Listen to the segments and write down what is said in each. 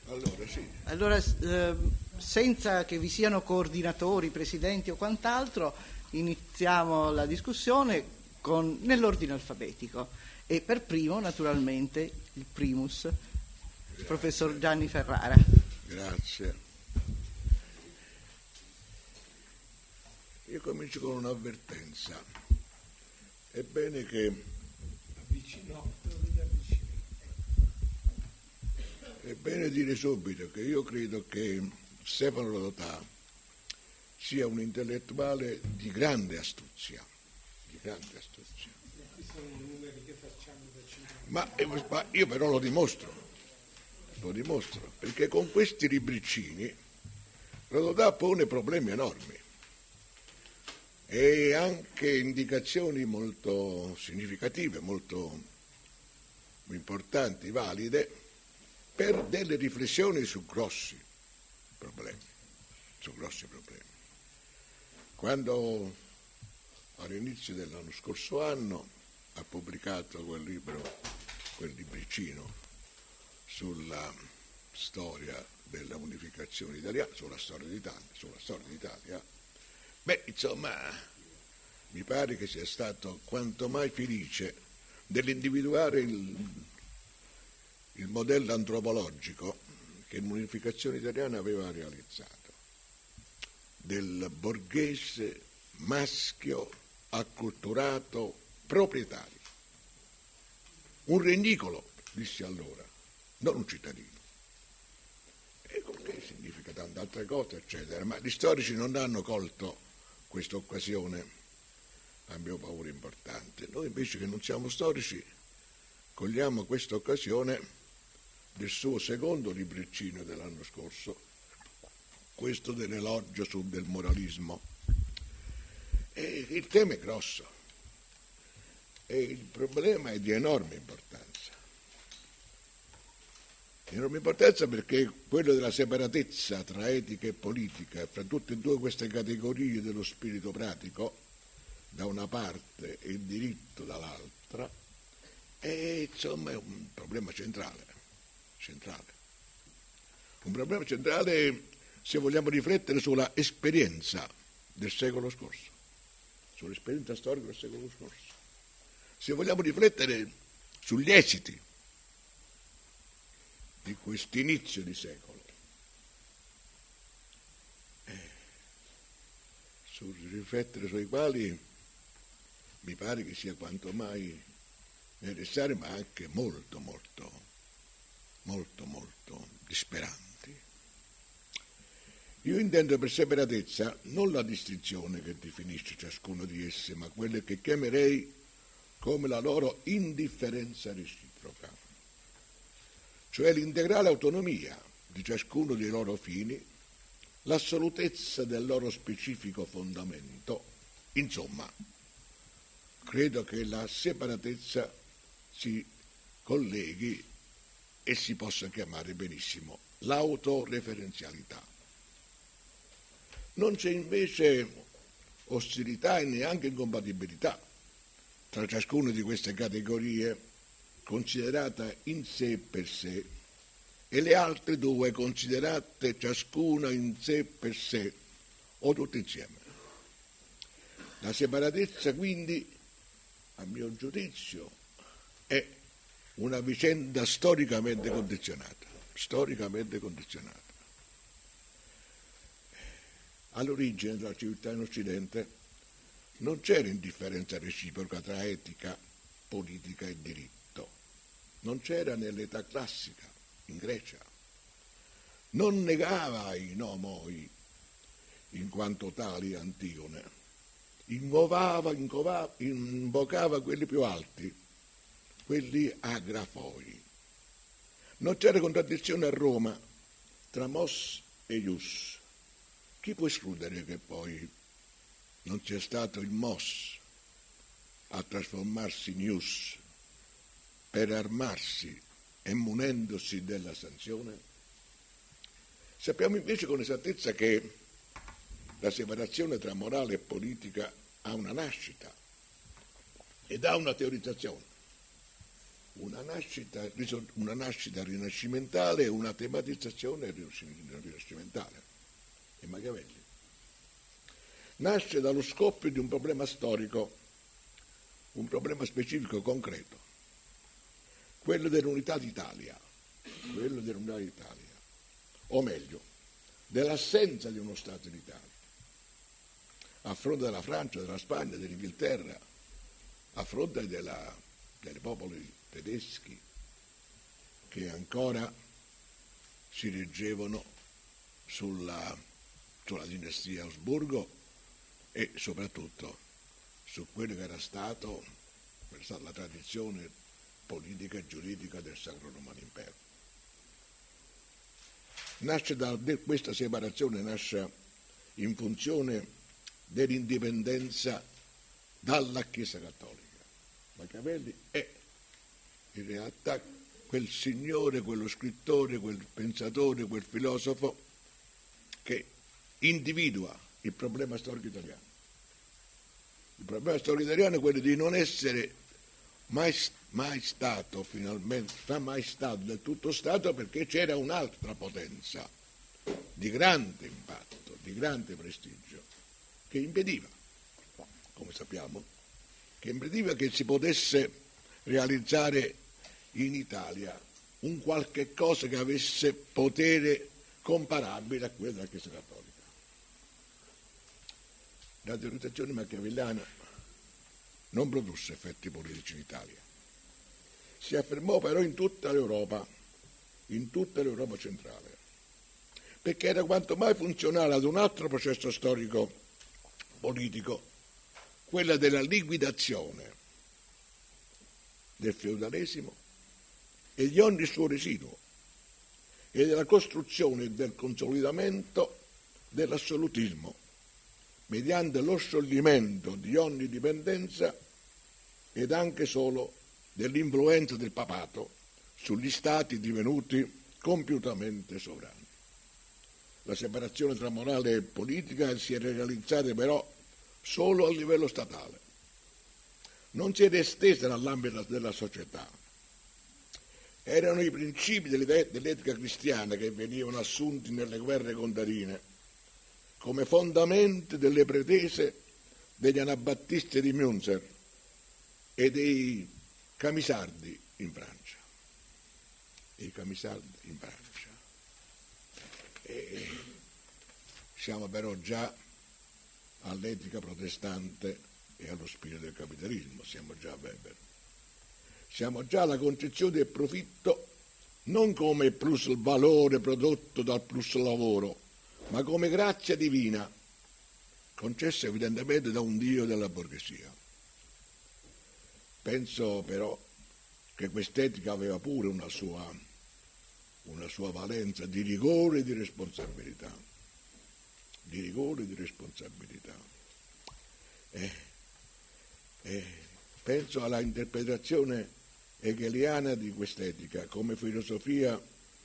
Allora, sì. Allora, senza che vi siano coordinatori, presidenti o quant'altro, iniziamo la discussione nell'ordine alfabetico e per primo, naturalmente, il primus, il professor Gianni Ferrara. Grazie. Io comincio con un'avvertenza. È bene che è bene dire subito che io credo che Stefano Rodotà sia un intellettuale di grande astuzia, ma io però lo dimostro, perché con questi libricini Rodotà pone problemi enormi e anche indicazioni molto significative, molto importanti, valide, per delle riflessioni su grossi problemi. Quando all'inizio dell'anno scorso anno ha pubblicato quel libricino sulla storia della unificazione italiana, sulla storia d'Italia, insomma, mi pare che sia stato quanto mai felice dell'individuare il modello antropologico che l'unificazione italiana aveva realizzato, del borghese maschio acculturato proprietario, un regnicolo, dissi allora, non un cittadino. E con che significa tante altre cose, eccetera, ma gli storici non hanno colto questa occasione, a mio paura, importante. Noi invece, che non siamo storici, cogliamo questa occasione del suo secondo libricino dell'anno scorso, questo dell'elogio del moralismo. E il tema è grosso e il problema è di enorme importanza perché quello della separatezza tra etica e politica, fra tutte e due queste categorie dello spirito pratico, da una parte e il diritto dall'altra, insomma è un problema centrale. Un problema centrale se vogliamo riflettere sulla esperienza del secolo scorso, sull'esperienza storica del secolo scorso, se vogliamo riflettere sugli esiti di quest'inizio di secolo, riflettere sui quali mi pare che sia quanto mai necessario, ma anche molto disperanti. Io intendo per separatezza non la distinzione che definisce ciascuno di esse, ma quelle che chiamerei come la loro indifferenza reciproca, cioè l'integrale autonomia di ciascuno dei loro fini, l'assolutezza del loro specifico fondamento. Insomma, credo che la separatezza si colleghi e si possa chiamare benissimo l'autoreferenzialità. Non c'è invece ostilità e neanche incompatibilità tra ciascuna di queste categorie considerata in sé per sé e le altre due considerate ciascuna in sé per sé o tutte insieme. La separatezza quindi, a mio giudizio, è una vicenda storicamente condizionata. All'origine della civiltà in Occidente non c'era indifferenza reciproca tra etica, politica e diritto. Non c'era nell'età classica, in Grecia. Non negava i nomoi in quanto tali Antigone. Invocava quelli più alti, quelli agrafoi. Non c'era contraddizione a Roma tra mos e ius. Chi può escludere che poi non sia stato il mos a trasformarsi in ius per armarsi e munendosi della sanzione? Sappiamo invece con esattezza che la separazione tra morale e politica ha una nascita ed ha una teorizzazione. una nascita rinascimentale e una tematizzazione rinascimentale. E Machiavelli nasce dallo scoppio di un problema storico, un problema specifico concreto, quello dell'unità d'Italia, o meglio, dell'assenza di uno Stato d'Italia, a fronte della Francia, della Spagna, dell'Inghilterra, a fronte dei popoli tedeschi che ancora si reggevano sulla dinastia Asburgo e soprattutto su quello che era stata la tradizione politica e giuridica del Sacro Romano Impero. Questa separazione nasce in funzione dell'indipendenza dalla Chiesa Cattolica. Machiavelli è in realtà quel signore, quello scrittore, quel pensatore, quel filosofo che individua il problema storico italiano. Il problema storico italiano è quello di non essere mai stato del tutto Stato, perché c'era un'altra potenza di grande impatto, di grande prestigio, che impediva, come sappiamo, che si potesse realizzare in Italia un qualche cosa che avesse potere comparabile a quello della Chiesa Cattolica. La teorizzazione machiavelliana non produsse effetti politici in Italia. Si affermò però in tutta l'Europa centrale, perché era quanto mai funzionale ad un altro processo storico politico, quella della liquidazione del feudalesimo e di ogni suo residuo e della costruzione e del consolidamento dell'assolutismo mediante lo scioglimento di ogni dipendenza ed anche solo dell'influenza del papato sugli stati divenuti compiutamente sovrani. La separazione tra morale e politica si era realizzata però solo a livello statale, non si era estesa nell'ambito della società. Erano i principi dell'etica cristiana che venivano assunti nelle guerre contadine come fondamenti delle pretese degli anabattisti di Münster e dei camisardi in Francia. E siamo però già all'etica protestante e allo spirito del capitalismo, siamo già a Weber. Siamo già alla concezione del profitto non come plus valore prodotto dal plus lavoro, ma come grazia divina, concessa evidentemente da un Dio della borghesia. Penso però che quest'etica aveva pure una sua valenza di rigore e di responsabilità. Penso alla interpretazione hegeliana di quest'etica come filosofia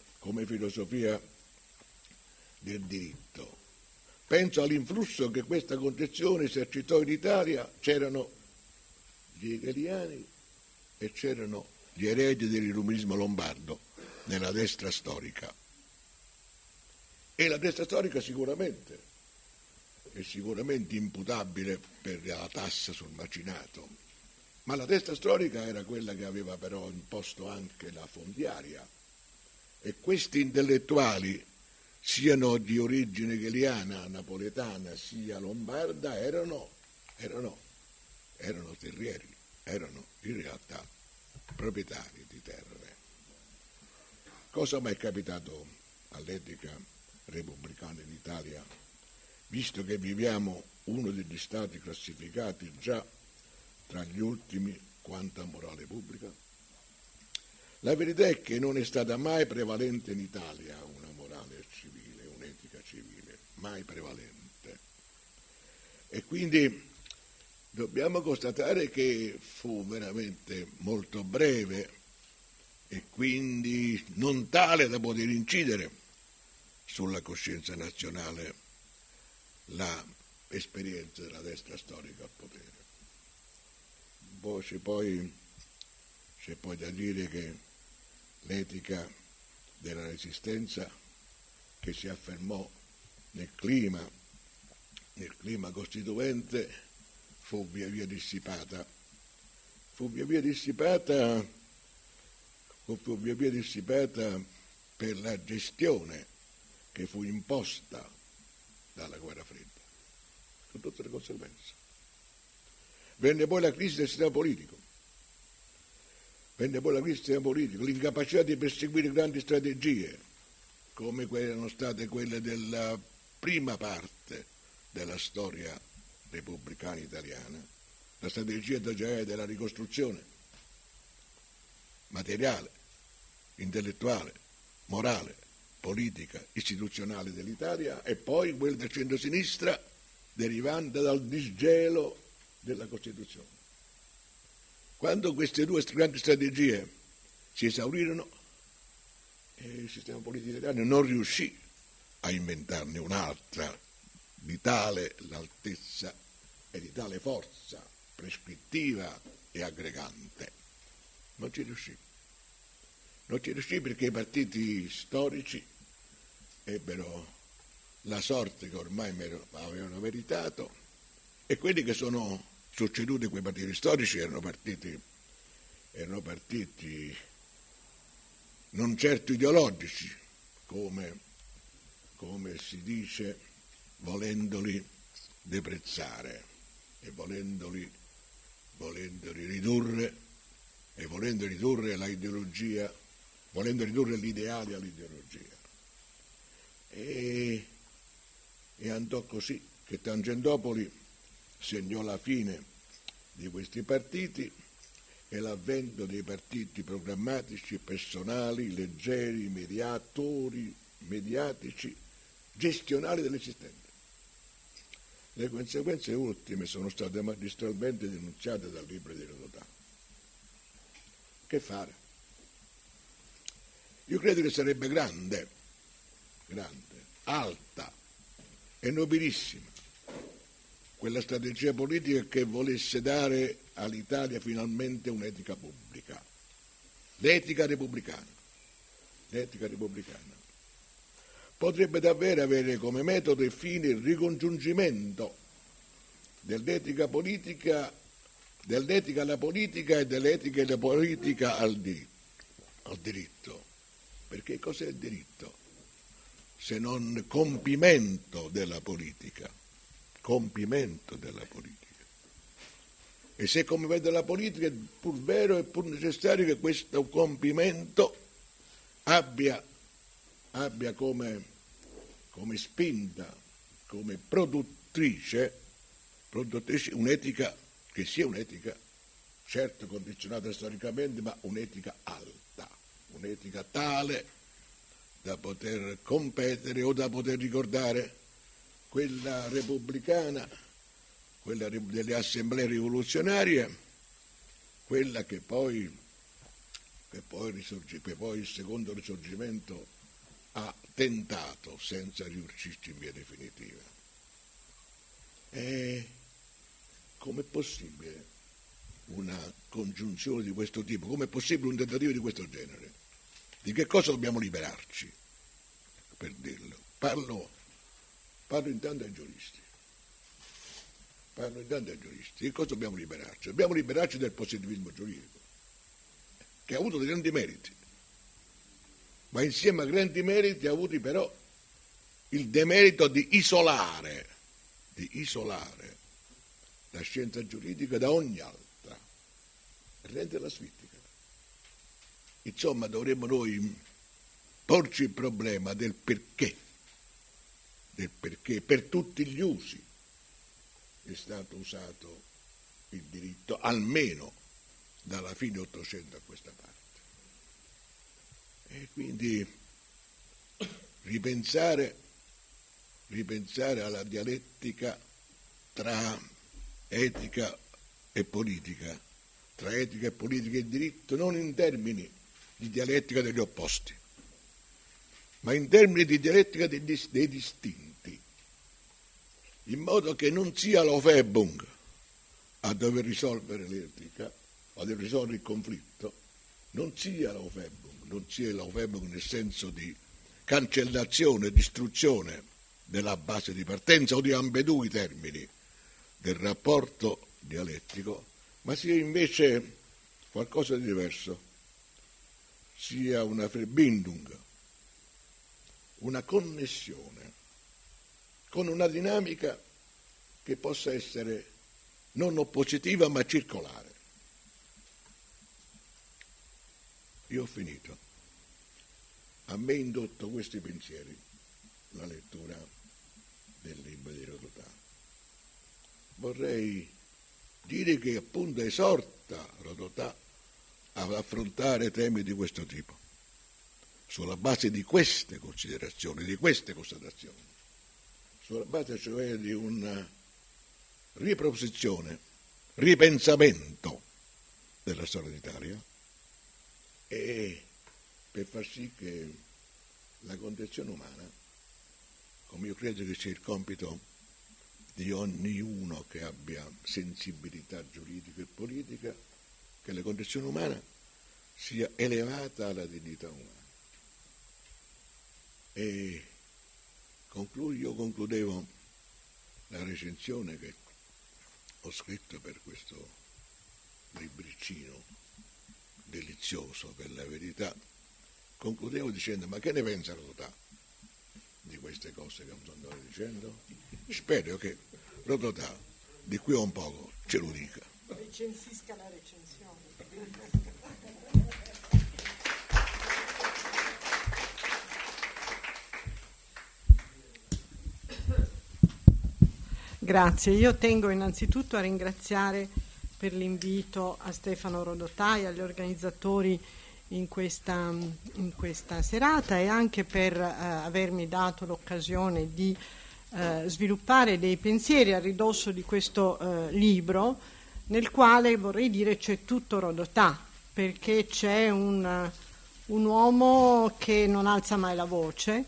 del diritto. Penso all'influsso che questa concezione esercitò in Italia. C'erano gli hegeliani e c'erano gli eredi dell'illuminismo lombardo nella destra storica. E la destra storica sicuramente è sicuramente imputabile per la tassa sul macinato, ma la destra storica era quella che aveva però imposto anche la fondiaria, e questi intellettuali, siano di origine hegeliana, napoletana, sia lombarda, erano terrieri, erano in realtà proprietari di terre. Cosa mai è capitato all'etica repubblicana in Italia, visto che viviamo uno degli stati classificati già tra gli ultimi quanto a morale pubblica? La verità è che non è stata mai prevalente in Italia una morale civile, un'etica civile, mai prevalente. E quindi dobbiamo constatare che fu veramente molto breve e quindi non tale da poter incidere sulla coscienza nazionale l'esperienza della destra storica al potere. Poi c'è poi da dire che l'etica della resistenza che si affermò nel clima costituente fu via via dissipata per la gestione che fu imposta dalla guerra fredda, con tutte le conseguenze. Venne poi la crisi del sistema politico, l'incapacità di perseguire grandi strategie, come erano state quelle della prima parte della storia repubblicana italiana, la strategia della ricostruzione materiale, intellettuale, morale, politica, istituzionale dell'Italia, e poi quella del centrosinistra derivante dal disgelo della Costituzione. Quando queste due grandi strategie si esaurirono, il sistema politico italiano non riuscì a inventarne un'altra di tale altezza e di tale forza prescrittiva e aggregante. Non ci riuscì perché i partiti storici ebbero la sorte che ormai avevano meritato, e quelli che sono succeduti a quei partiti storici erano partiti non certo ideologici, come si dice, volendoli deprezzare e volendoli ridurre la ideologia, volendo ridurre l'ideale all'ideologia. E andò così che Tangentopoli segnò la fine di questi partiti e l'avvento dei partiti programmatici, personali, leggeri, mediatici, gestionali dell'esistente. Le conseguenze ultime sono state magistralmente denunziate dal libro di Rodotà. Che fare? Io credo che sarebbe grande, alta e nobilissima quella strategia politica che volesse dare all'Italia finalmente un'etica pubblica, l'etica repubblicana. Potrebbe davvero avere come metodo e fine il ricongiungimento dell'etica alla politica e dell'etica e della politica al diritto. Perché cos'è il diritto? Se non compimento della politica. E se compimento della politica è pur vero e pur necessario che questo compimento abbia come spinta, come produttrice un'etica che sia un'etica certo condizionata storicamente, ma un'etica alta, un'etica tale da poter competere o da poter ricordare quella repubblicana, quella delle assemblee rivoluzionarie, quella che poi il secondo risorgimento ha tentato senza riuscirci in via definitiva. E com'è possibile una congiunzione di questo tipo? Com'è possibile un tentativo di questo genere? Di che cosa dobbiamo liberarci, per dirlo? Parlo intanto ai giuristi. Di cosa dobbiamo liberarci? Dobbiamo liberarci del positivismo giuridico, che ha avuto dei grandi meriti, ma insieme a grandi meriti ha avuto però il demerito di isolare la scienza giuridica da ogni altra, renderla asfittica. Insomma, dovremmo noi porci il problema del perché per tutti gli usi è stato usato il diritto, almeno dalla fine Ottocento a questa parte. E quindi ripensare alla dialettica tra etica e politica, tra etica e politica e diritto, non in termini di dialettica degli opposti, ma in termini di dialettica dei distinti, in modo che non sia l'Aufhebung a dover risolvere l'etica, a dover risolvere il conflitto, non sia l'aufebum nel senso di cancellazione, distruzione della base di partenza o di ambedue i termini del rapporto dialettico, ma sia invece qualcosa di diverso, sia una Verbindung, una connessione con una dinamica che possa essere non oppositiva ma circolare. Io ho finito. A me ha indotto questi pensieri la lettura del libro di Rodotà. Vorrei dire che appunto esorta Rodotà ad affrontare temi di questo tipo, sulla base di queste considerazioni, di queste constatazioni, sulla base cioè di una riproposizione, ripensamento della storia d'Italia, e per far sì che la condizione umana, come io credo che sia il compito di ognuno che abbia sensibilità giuridica e politica, che la condizione umana sia elevata alla dignità umana. E io concludevo la recensione che ho scritto per questo libricino delizioso per la verità, concludevo dicendo: ma che ne pensa Rodotà di queste cose che mi sono andato dicendo? Spero che Rodotà di qui a un poco ce lo dica. Recensisca la recensione. Grazie, io tengo innanzitutto a ringraziare per l'invito a Stefano Rodotà e agli organizzatori in questa serata, e anche per avermi dato l'occasione di sviluppare dei pensieri a ridosso di questo libro, nel quale, vorrei dire, c'è tutto Rodotà, perché c'è un uomo che non alza mai la voce,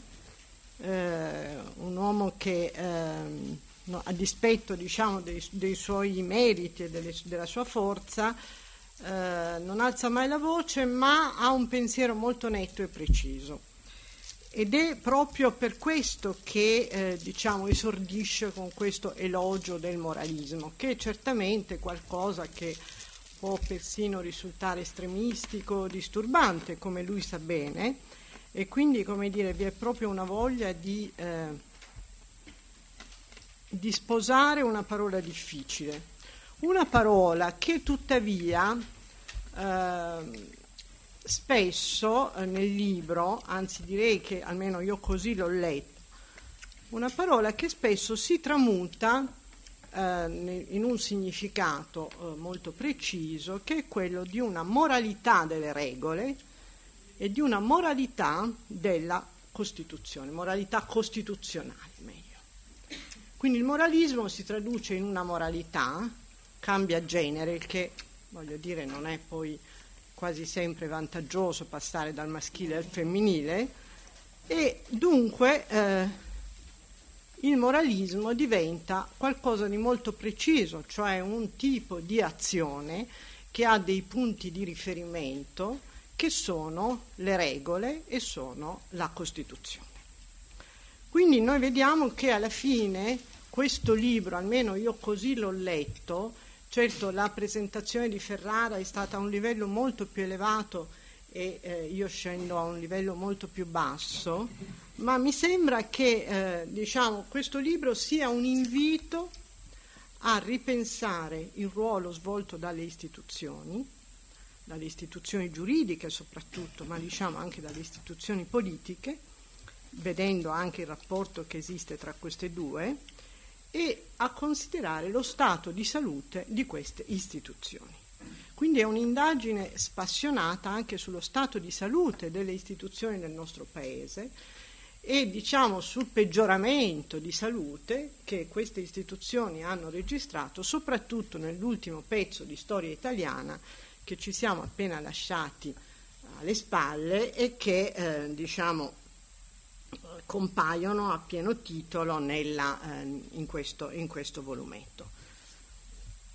un uomo che a dispetto, diciamo, dei suoi meriti e della sua forza, non alza mai la voce, ma ha un pensiero molto netto e preciso, ed è proprio per questo che diciamo esordisce con questo elogio del moralismo, che è certamente qualcosa che può persino risultare estremistico, disturbante, come lui sa bene, e quindi, come dire, vi è proprio una voglia di sposare una parola difficile, una parola che tuttavia spesso nel libro, anzi direi che almeno io così l'ho letto, una parola che spesso si tramuta in un significato molto preciso, che è quello di una moralità delle regole e di una moralità della Costituzione, moralità costituzionale meglio. Quindi il moralismo si traduce in una moralità, cambia genere, il che, voglio dire, non è poi quasi sempre vantaggioso passare dal maschile al femminile, e dunque il moralismo diventa qualcosa di molto preciso, cioè un tipo di azione che ha dei punti di riferimento che sono le regole e sono la Costituzione. Quindi noi vediamo che alla fine questo libro, almeno io così l'ho letto, certo la presentazione di Ferrara è stata a un livello molto più elevato e io scendo a un livello molto più basso, ma mi sembra che diciamo, questo libro sia un invito a ripensare il ruolo svolto dalle istituzioni giuridiche soprattutto, ma diciamo anche dalle istituzioni politiche, vedendo anche il rapporto che esiste tra queste due, e a considerare lo stato di salute di queste istituzioni. Quindi è un'indagine spassionata anche sullo stato di salute delle istituzioni del nostro Paese e, diciamo, sul peggioramento di salute che queste istituzioni hanno registrato, soprattutto nell'ultimo pezzo di storia italiana che ci siamo appena lasciati alle spalle e che, diciamo, compaiono a pieno titolo in questo volumetto.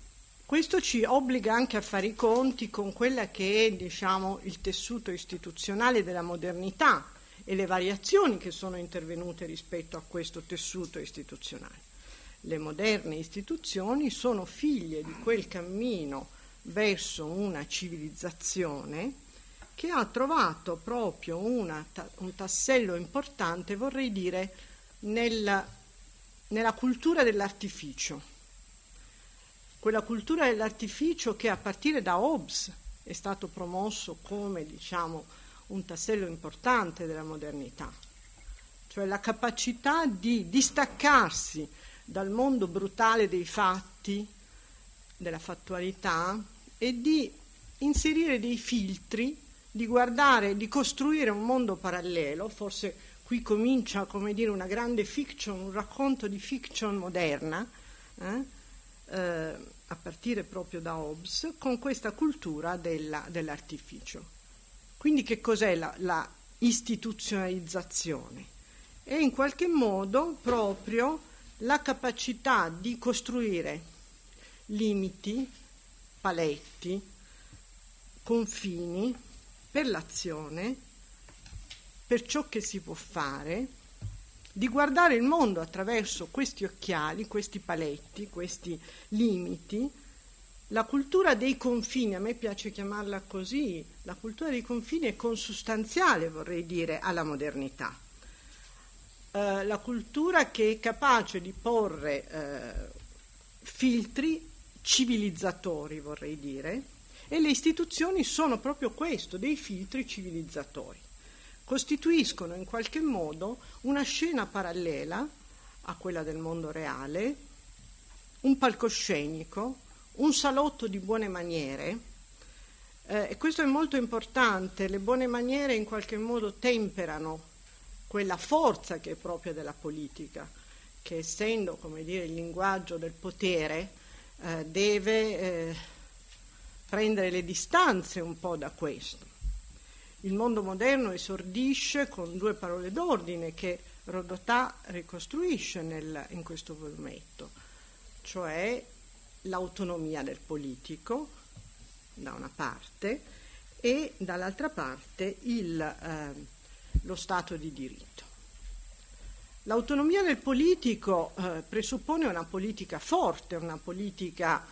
Questo ci obbliga anche a fare i conti con quella che è, diciamo, il tessuto istituzionale della modernità e le variazioni che sono intervenute rispetto a questo tessuto istituzionale. Le moderne istituzioni sono figlie di quel cammino verso una civilizzazione che ha trovato proprio un tassello importante, vorrei dire, nella cultura dell'artificio. Quella cultura dell'artificio che a partire da Hobbes è stato promosso come, diciamo, un tassello importante della modernità, cioè la capacità di distaccarsi dal mondo brutale dei fatti, della fattualità, e di inserire dei filtri, di guardare, di costruire un mondo parallelo. Forse qui comincia, come dire, una grande fiction, un racconto di fiction moderna, a partire proprio da Hobbes, con questa cultura dell'artificio. Quindi che cos'è la istituzionalizzazione? È in qualche modo proprio la capacità di costruire limiti, paletti, confini per l'azione, per ciò che si può fare, di guardare il mondo attraverso questi occhiali, questi paletti, questi limiti. La cultura dei confini, a me piace chiamarla così, la cultura dei confini è consustanziale, vorrei dire, alla modernità. La cultura che è capace di porre filtri civilizzatori, vorrei dire, e le istituzioni sono proprio questo, dei filtri civilizzatori. Costituiscono in qualche modo una scena parallela a quella del mondo reale, un palcoscenico, un salotto di buone maniere, e questo è molto importante. Le buone maniere in qualche modo temperano quella forza che è propria della politica, che essendo, come dire, il linguaggio del potere, deve prendere le distanze un po' da questo. Il mondo moderno esordisce con due parole d'ordine che Rodotà ricostruisce in questo volumetto, cioè l'autonomia del politico da una parte e dall'altra parte lo Stato di diritto. L'autonomia del politico presuppone una politica forte, una politica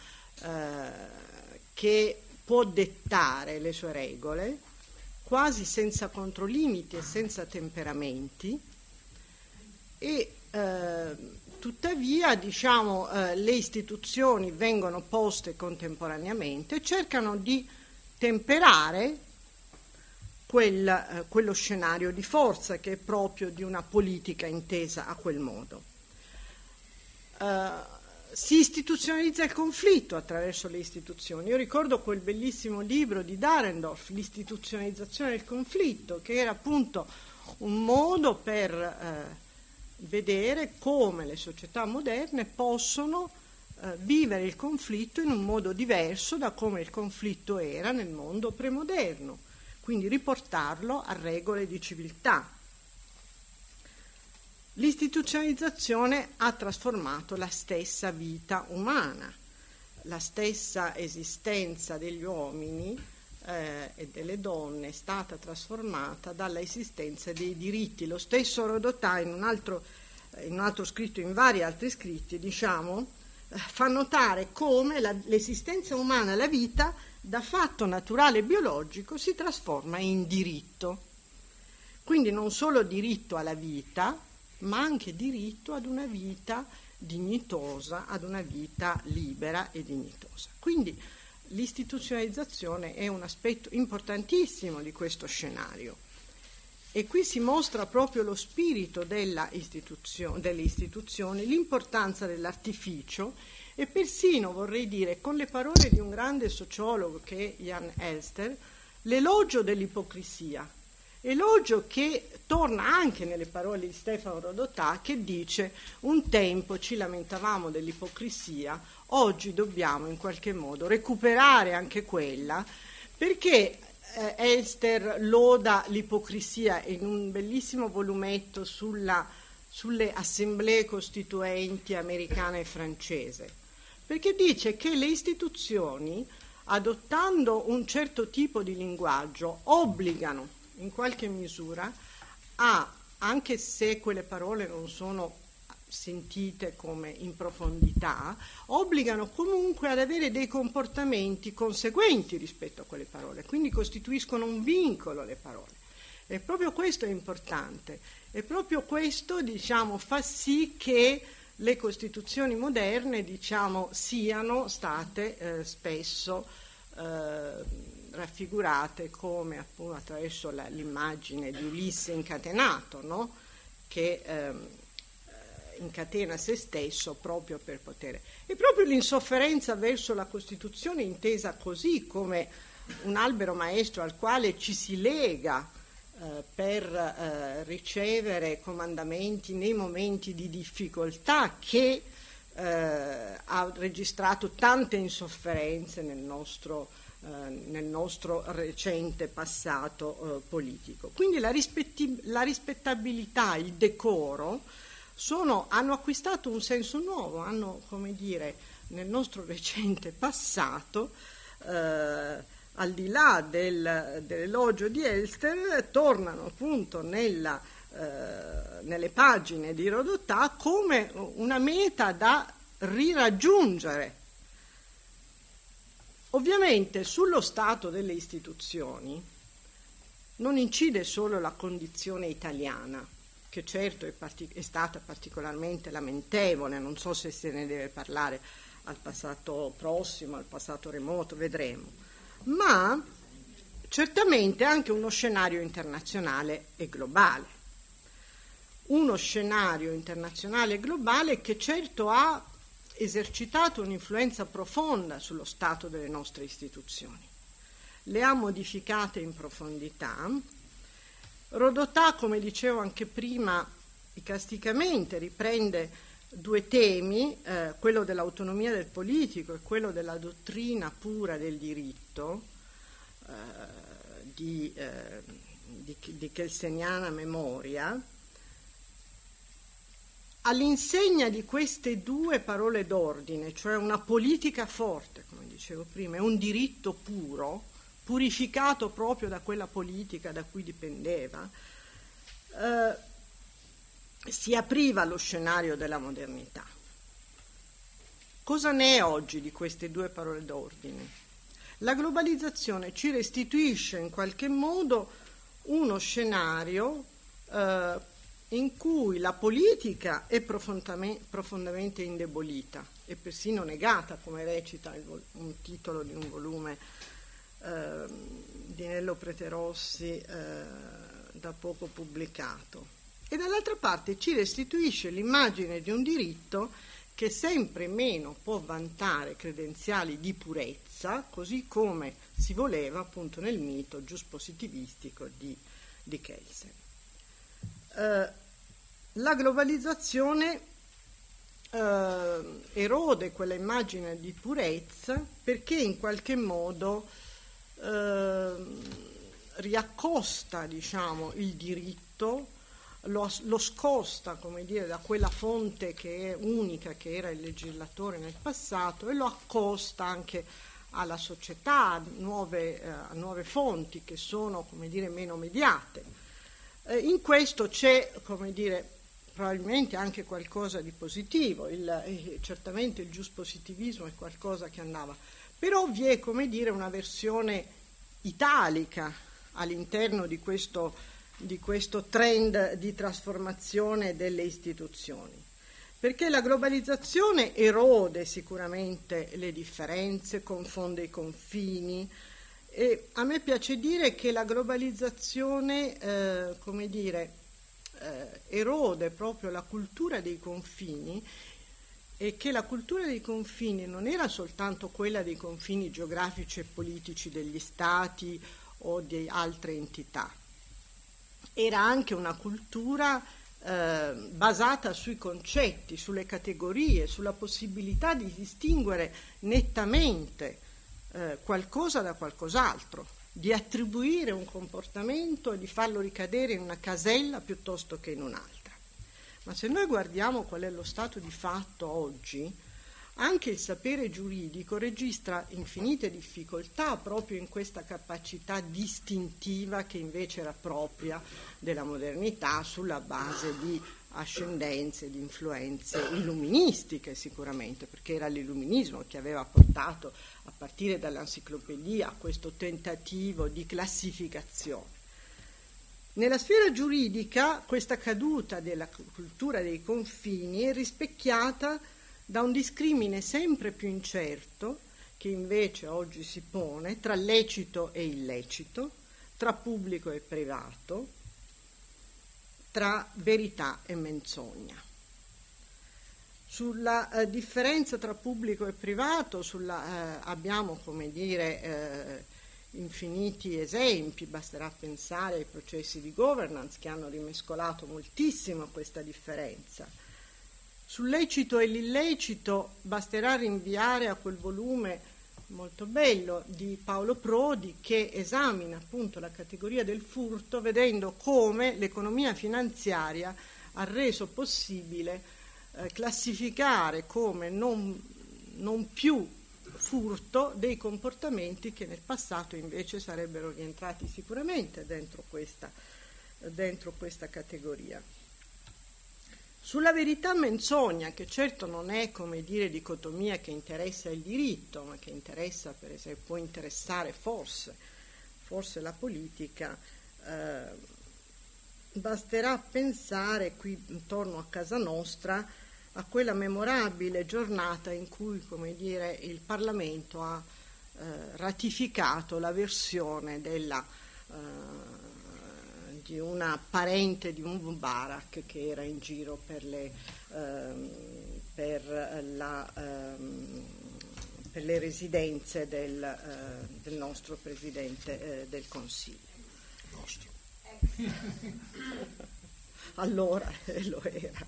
che può dettare le sue regole, quasi senza controlimiti e senza temperamenti, e tuttavia, diciamo, le istituzioni vengono poste contemporaneamente e cercano di temperare quello scenario di forza che è proprio di una politica intesa a quel modo. Si istituzionalizza il conflitto attraverso le istituzioni. Io ricordo quel bellissimo libro di Dahrendorf, L'istituzionalizzazione del conflitto, che era appunto un modo per vedere come le società moderne possono vivere il conflitto in un modo diverso da come il conflitto era nel mondo premoderno, quindi riportarlo a regole di civiltà. L'istituzionalizzazione ha trasformato la stessa vita umana, la stessa esistenza degli uomini e delle donne è stata trasformata dalla esistenza dei diritti. Lo stesso Rodotà in un altro scritto, in vari altri scritti, diciamo, fa notare come l'esistenza umana, la vita, da fatto naturale e biologico si trasforma in diritto. Quindi non solo diritto alla vita, ma anche diritto ad una vita dignitosa, ad una vita libera e dignitosa. Quindi l'istituzionalizzazione è un aspetto importantissimo di questo scenario e qui si mostra proprio lo spirito delle istituzioni, l'importanza dell'artificio e persino, vorrei dire, con le parole di un grande sociologo che è Jan Elster, l'elogio dell'ipocrisia. Elogio che torna anche nelle parole di Stefano Rodotà, che dice: un tempo ci lamentavamo dell'ipocrisia, oggi dobbiamo in qualche modo recuperare anche quella, perché Elster loda l'ipocrisia in un bellissimo volumetto sulle assemblee costituenti americana e francese, perché dice che le istituzioni, adottando un certo tipo di linguaggio, obbligano in qualche misura a, anche se quelle parole non sono sentite come in profondità, obbligano comunque ad avere dei comportamenti conseguenti rispetto a quelle parole, quindi costituiscono un vincolo le parole. E proprio questo è importante, e proprio questo, diciamo, fa sì che le Costituzioni moderne, diciamo, siano state spesso raffigurate come appunto attraverso l'immagine di Ulisse incatenato, no? Che incatena se stesso proprio per potere. E proprio l'insofferenza verso la Costituzione, intesa così come un albero maestro al quale ci si lega per ricevere comandamenti nei momenti di difficoltà, che ha registrato tante insofferenze nel nostro recente passato politico. Quindi la rispettabilità, il decoro hanno acquistato un senso nuovo, hanno, come dire, nel nostro recente passato, al di là dell'elogio di Elster, tornano appunto nelle pagine di Rodotà come una meta da riraggiungere. Ovviamente sullo stato delle istituzioni non incide solo la condizione italiana, che certo è stata particolarmente lamentevole, non so se se ne deve parlare al passato prossimo, al passato remoto, vedremo, ma certamente anche uno scenario internazionale e globale. Uno scenario internazionale e globale che certo ha esercitato un'influenza profonda sullo stato delle nostre istituzioni. Le ha modificate in profondità. Rodotà, come dicevo anche prima, icasticamente riprende due temi, quello dell'autonomia del politico e quello della dottrina pura del diritto, di kelseniana memoria. All'insegna di queste due parole d'ordine, cioè una politica forte, come dicevo prima, e un diritto puro, purificato proprio da quella politica da cui dipendeva, si apriva lo scenario della modernità. Cosa ne è oggi di queste due parole d'ordine? La globalizzazione ci restituisce in qualche modo uno scenario in cui la politica è profondamente indebolita e persino negata, come recita un titolo di un volume di Nello Preterossi da poco pubblicato. E dall'altra parte ci restituisce l'immagine di un diritto che sempre meno può vantare credenziali di purezza, così come si voleva appunto nel mito giuspositivistico di Kelsen. La globalizzazione erode quella immagine di purezza perché in qualche modo riaccosta, diciamo, il diritto, lo scosta, come dire, da quella fonte che è unica, che era il legislatore nel passato, e lo accosta anche alla società, a nuove fonti che sono, come dire, meno mediate. In questo c'è, come dire, probabilmente anche qualcosa di positivo, certamente il giuspositivismo è qualcosa che andava, però vi è, come dire, una versione italica all'interno di questo trend di trasformazione delle istituzioni, perché la globalizzazione erode sicuramente le differenze, confonde i confini, e a me piace dire che la globalizzazione, come dire, erode proprio la cultura dei confini, e che la cultura dei confini non era soltanto quella dei confini geografici e politici degli stati o di altre entità, era anche una cultura basata sui concetti, sulle categorie, sulla possibilità di distinguere nettamente qualcosa da qualcos'altro, di attribuire un comportamento e di farlo ricadere in una casella piuttosto che in un'altra. Ma se noi guardiamo qual è lo stato di fatto oggi, anche il sapere giuridico registra infinite difficoltà proprio in questa capacità distintiva che invece era propria della modernità sulla base di ascendenze, di influenze illuministiche sicuramente, perché era l'illuminismo che aveva portato a partire dall'enciclopedia a questo tentativo di classificazione. Nella sfera giuridica questa caduta della cultura dei confini è rispecchiata da un discrimine sempre più incerto che invece oggi si pone tra lecito e illecito, tra pubblico e privato, tra verità e menzogna. Sulla differenza tra pubblico e privato abbiamo, come dire, infiniti esempi, basterà pensare ai processi di governance che hanno rimescolato moltissimo questa differenza. Sul lecito e l'illecito basterà rinviare a quel volume molto bello di Paolo Prodi che esamina appunto la categoria del furto vedendo come l'economia finanziaria ha reso possibile classificare come non più furto dei comportamenti che nel passato invece sarebbero rientrati sicuramente dentro questa categoria. Sulla verità menzogna, che certo non è, come dire, dicotomia che interessa il diritto, ma che interessa, per esempio, può interessare forse la politica, basterà pensare qui intorno a casa nostra a quella memorabile giornata in cui, come dire, il Parlamento ha ratificato la versione di una parente di Mubarak che era in giro per le residenze del nostro Presidente del Consiglio. Nostro. Allora lo era.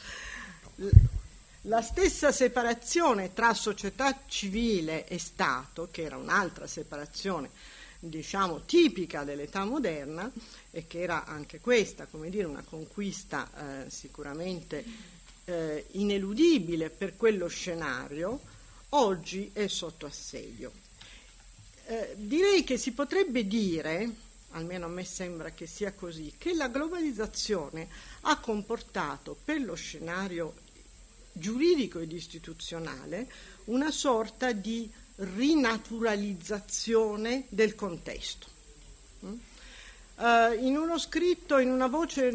La stessa separazione tra società civile e Stato, che era un'altra separazione, diciamo, tipica dell'età moderna e che era anche questa, come dire, una conquista sicuramente ineludibile per quello scenario, oggi è sotto assedio. Direi che si potrebbe dire, almeno a me sembra che sia così, che la globalizzazione ha comportato per lo scenario giuridico ed istituzionale una sorta di rinaturalizzazione del contesto. In uno scritto, in una voce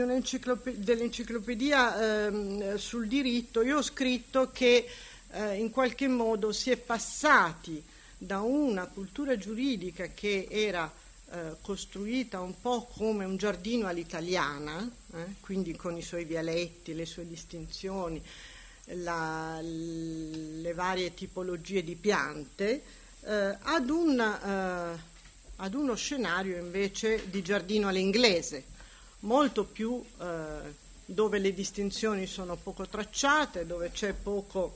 dell'enciclopedia sul diritto, io ho scritto che in qualche modo si è passati da una cultura giuridica che era costruita un po' come un giardino all'italiana, quindi con i suoi vialetti, le sue distinzioni, le varie tipologie di piante, ad uno scenario invece di giardino all'inglese, molto più dove le distinzioni sono poco tracciate, dove c'è poco.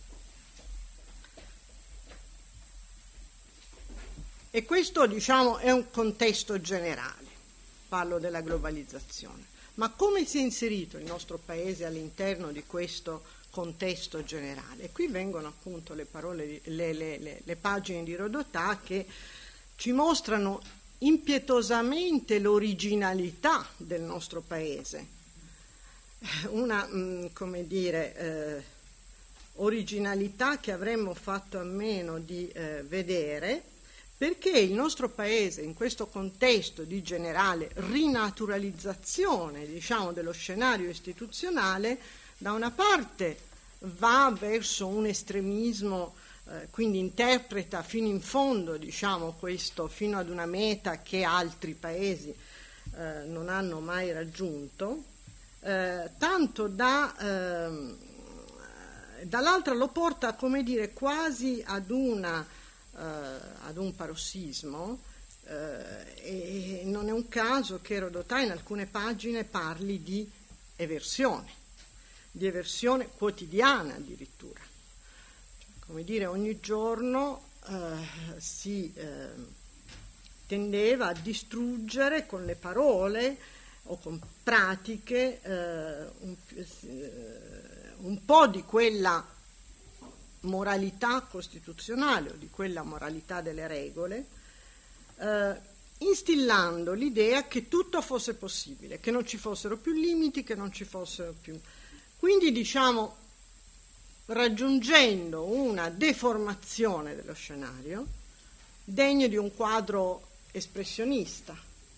E questo, diciamo, è un contesto generale, parlo della globalizzazione. Ma come si è inserito il nostro Paese all'interno di questo contesto generale? Qui vengono appunto le parole, le pagine di Rodotà che ci mostrano impietosamente l'originalità del nostro Paese, una, come dire, originalità che avremmo fatto a meno di vedere, perché il nostro Paese in questo contesto di generale rinaturalizzazione, diciamo, dello scenario istituzionale, da una parte va verso un estremismo, quindi interpreta fino in fondo, diciamo, questo fino ad una meta che altri paesi non hanno mai raggiunto, tanto dall'altra lo porta, come dire, quasi ad un parossismo, e non è un caso che Rodotà in alcune pagine parli di eversione quotidiana addirittura. Come dire, ogni giorno si tendeva a distruggere con le parole o con pratiche un po' di quella moralità costituzionale o di quella moralità delle regole, instillando l'idea che tutto fosse possibile, che non ci fossero più limiti, che non ci fossero più... Quindi diciamo raggiungendo una deformazione dello scenario degno di un quadro espressionista.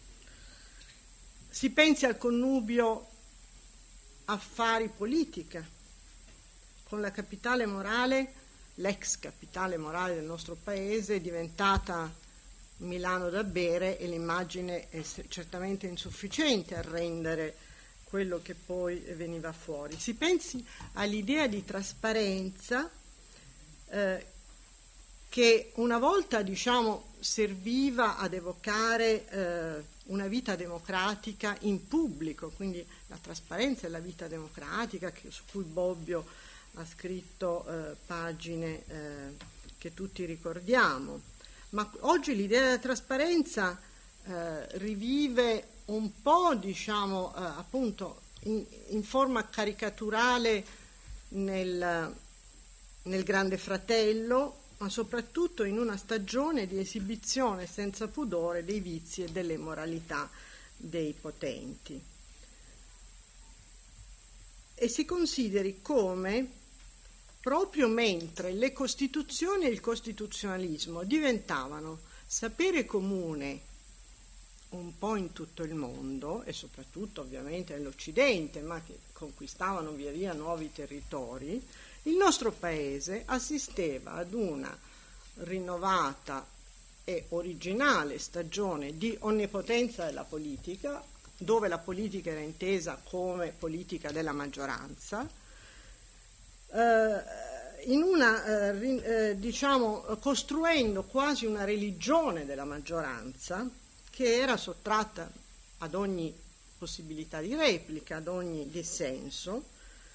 Si pensi al connubio affari-politica, con la capitale morale, l'ex capitale morale del nostro paese, è diventata Milano da bere, e l'immagine è certamente insufficiente a rendere quello che poi veniva fuori. Si pensi all'idea di trasparenza che una volta, diciamo, serviva ad evocare una vita democratica in pubblico, quindi la trasparenza e la vita democratica, su cui Bobbio ha scritto pagine che tutti ricordiamo. Ma oggi l'idea della trasparenza rivive un po', diciamo, appunto in forma caricaturale nel Grande Fratello, ma soprattutto in una stagione di esibizione senza pudore dei vizi e delle immoralità dei potenti. E si consideri come, proprio mentre le Costituzioni e il costituzionalismo diventavano sapere comune un po' in tutto il mondo, e soprattutto ovviamente nell'Occidente, ma che conquistavano via via nuovi territori, il nostro Paese assisteva ad una rinnovata e originale stagione di onnipotenza della politica, dove la politica era intesa come politica della maggioranza, diciamo, costruendo quasi una religione della maggioranza che era sottratta ad ogni possibilità di replica, ad ogni dissenso,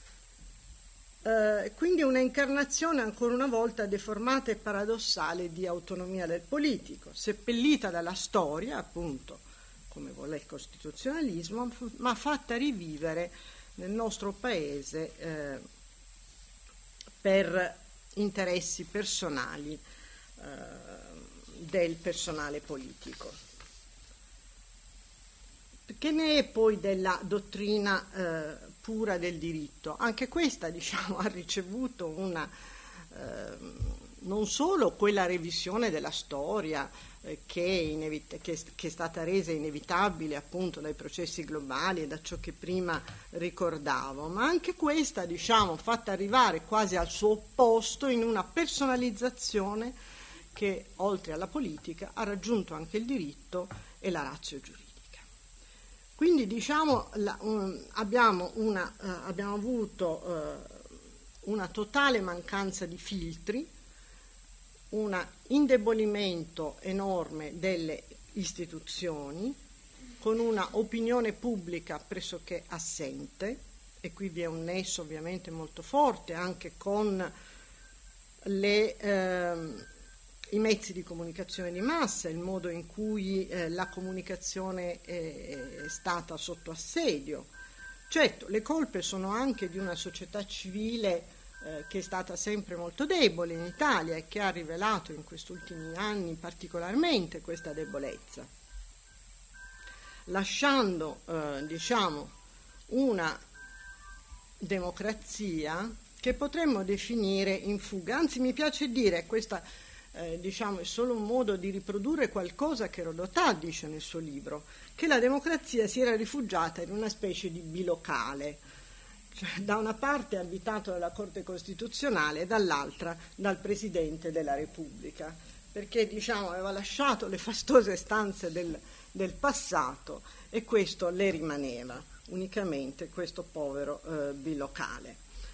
quindi una incarnazione ancora una volta deformata e paradossale di autonomia del politico, seppellita dalla storia, appunto, come vuole il costituzionalismo, ma fatta rivivere nel nostro Paese per interessi personali del personale politico. Che ne è poi della dottrina pura del diritto? Anche questa, diciamo, ha ricevuto una non solo quella revisione della storia che è stata resa inevitabile appunto dai processi globali e da ciò che prima ricordavo, ma anche questa, diciamo, fatta arrivare quasi al suo opposto in una personalizzazione che, oltre alla politica, ha raggiunto anche il diritto e la ratio giuridica. Quindi, diciamo, abbiamo avuto una totale mancanza di filtri, un indebolimento enorme delle istituzioni, con una opinione pubblica pressoché assente, e qui vi è un nesso ovviamente molto forte anche con i mezzi di comunicazione di massa, il modo in cui la comunicazione è stata sotto assedio. Certo, le colpe sono anche di una società civile che è stata sempre molto debole in Italia e che ha rivelato in questi ultimi anni particolarmente questa debolezza, lasciando diciamo una democrazia che potremmo definire in fuga. Anzi, mi piace dire, questa diciamo è solo un modo di riprodurre qualcosa che Rodotà dice nel suo libro, che la democrazia si era rifugiata in una specie di bilocale, cioè da una parte abitato dalla Corte Costituzionale e dall'altra dal Presidente della Repubblica, perché, diciamo, aveva lasciato le fastose stanze del passato e questo le rimaneva, unicamente questo povero bilocale.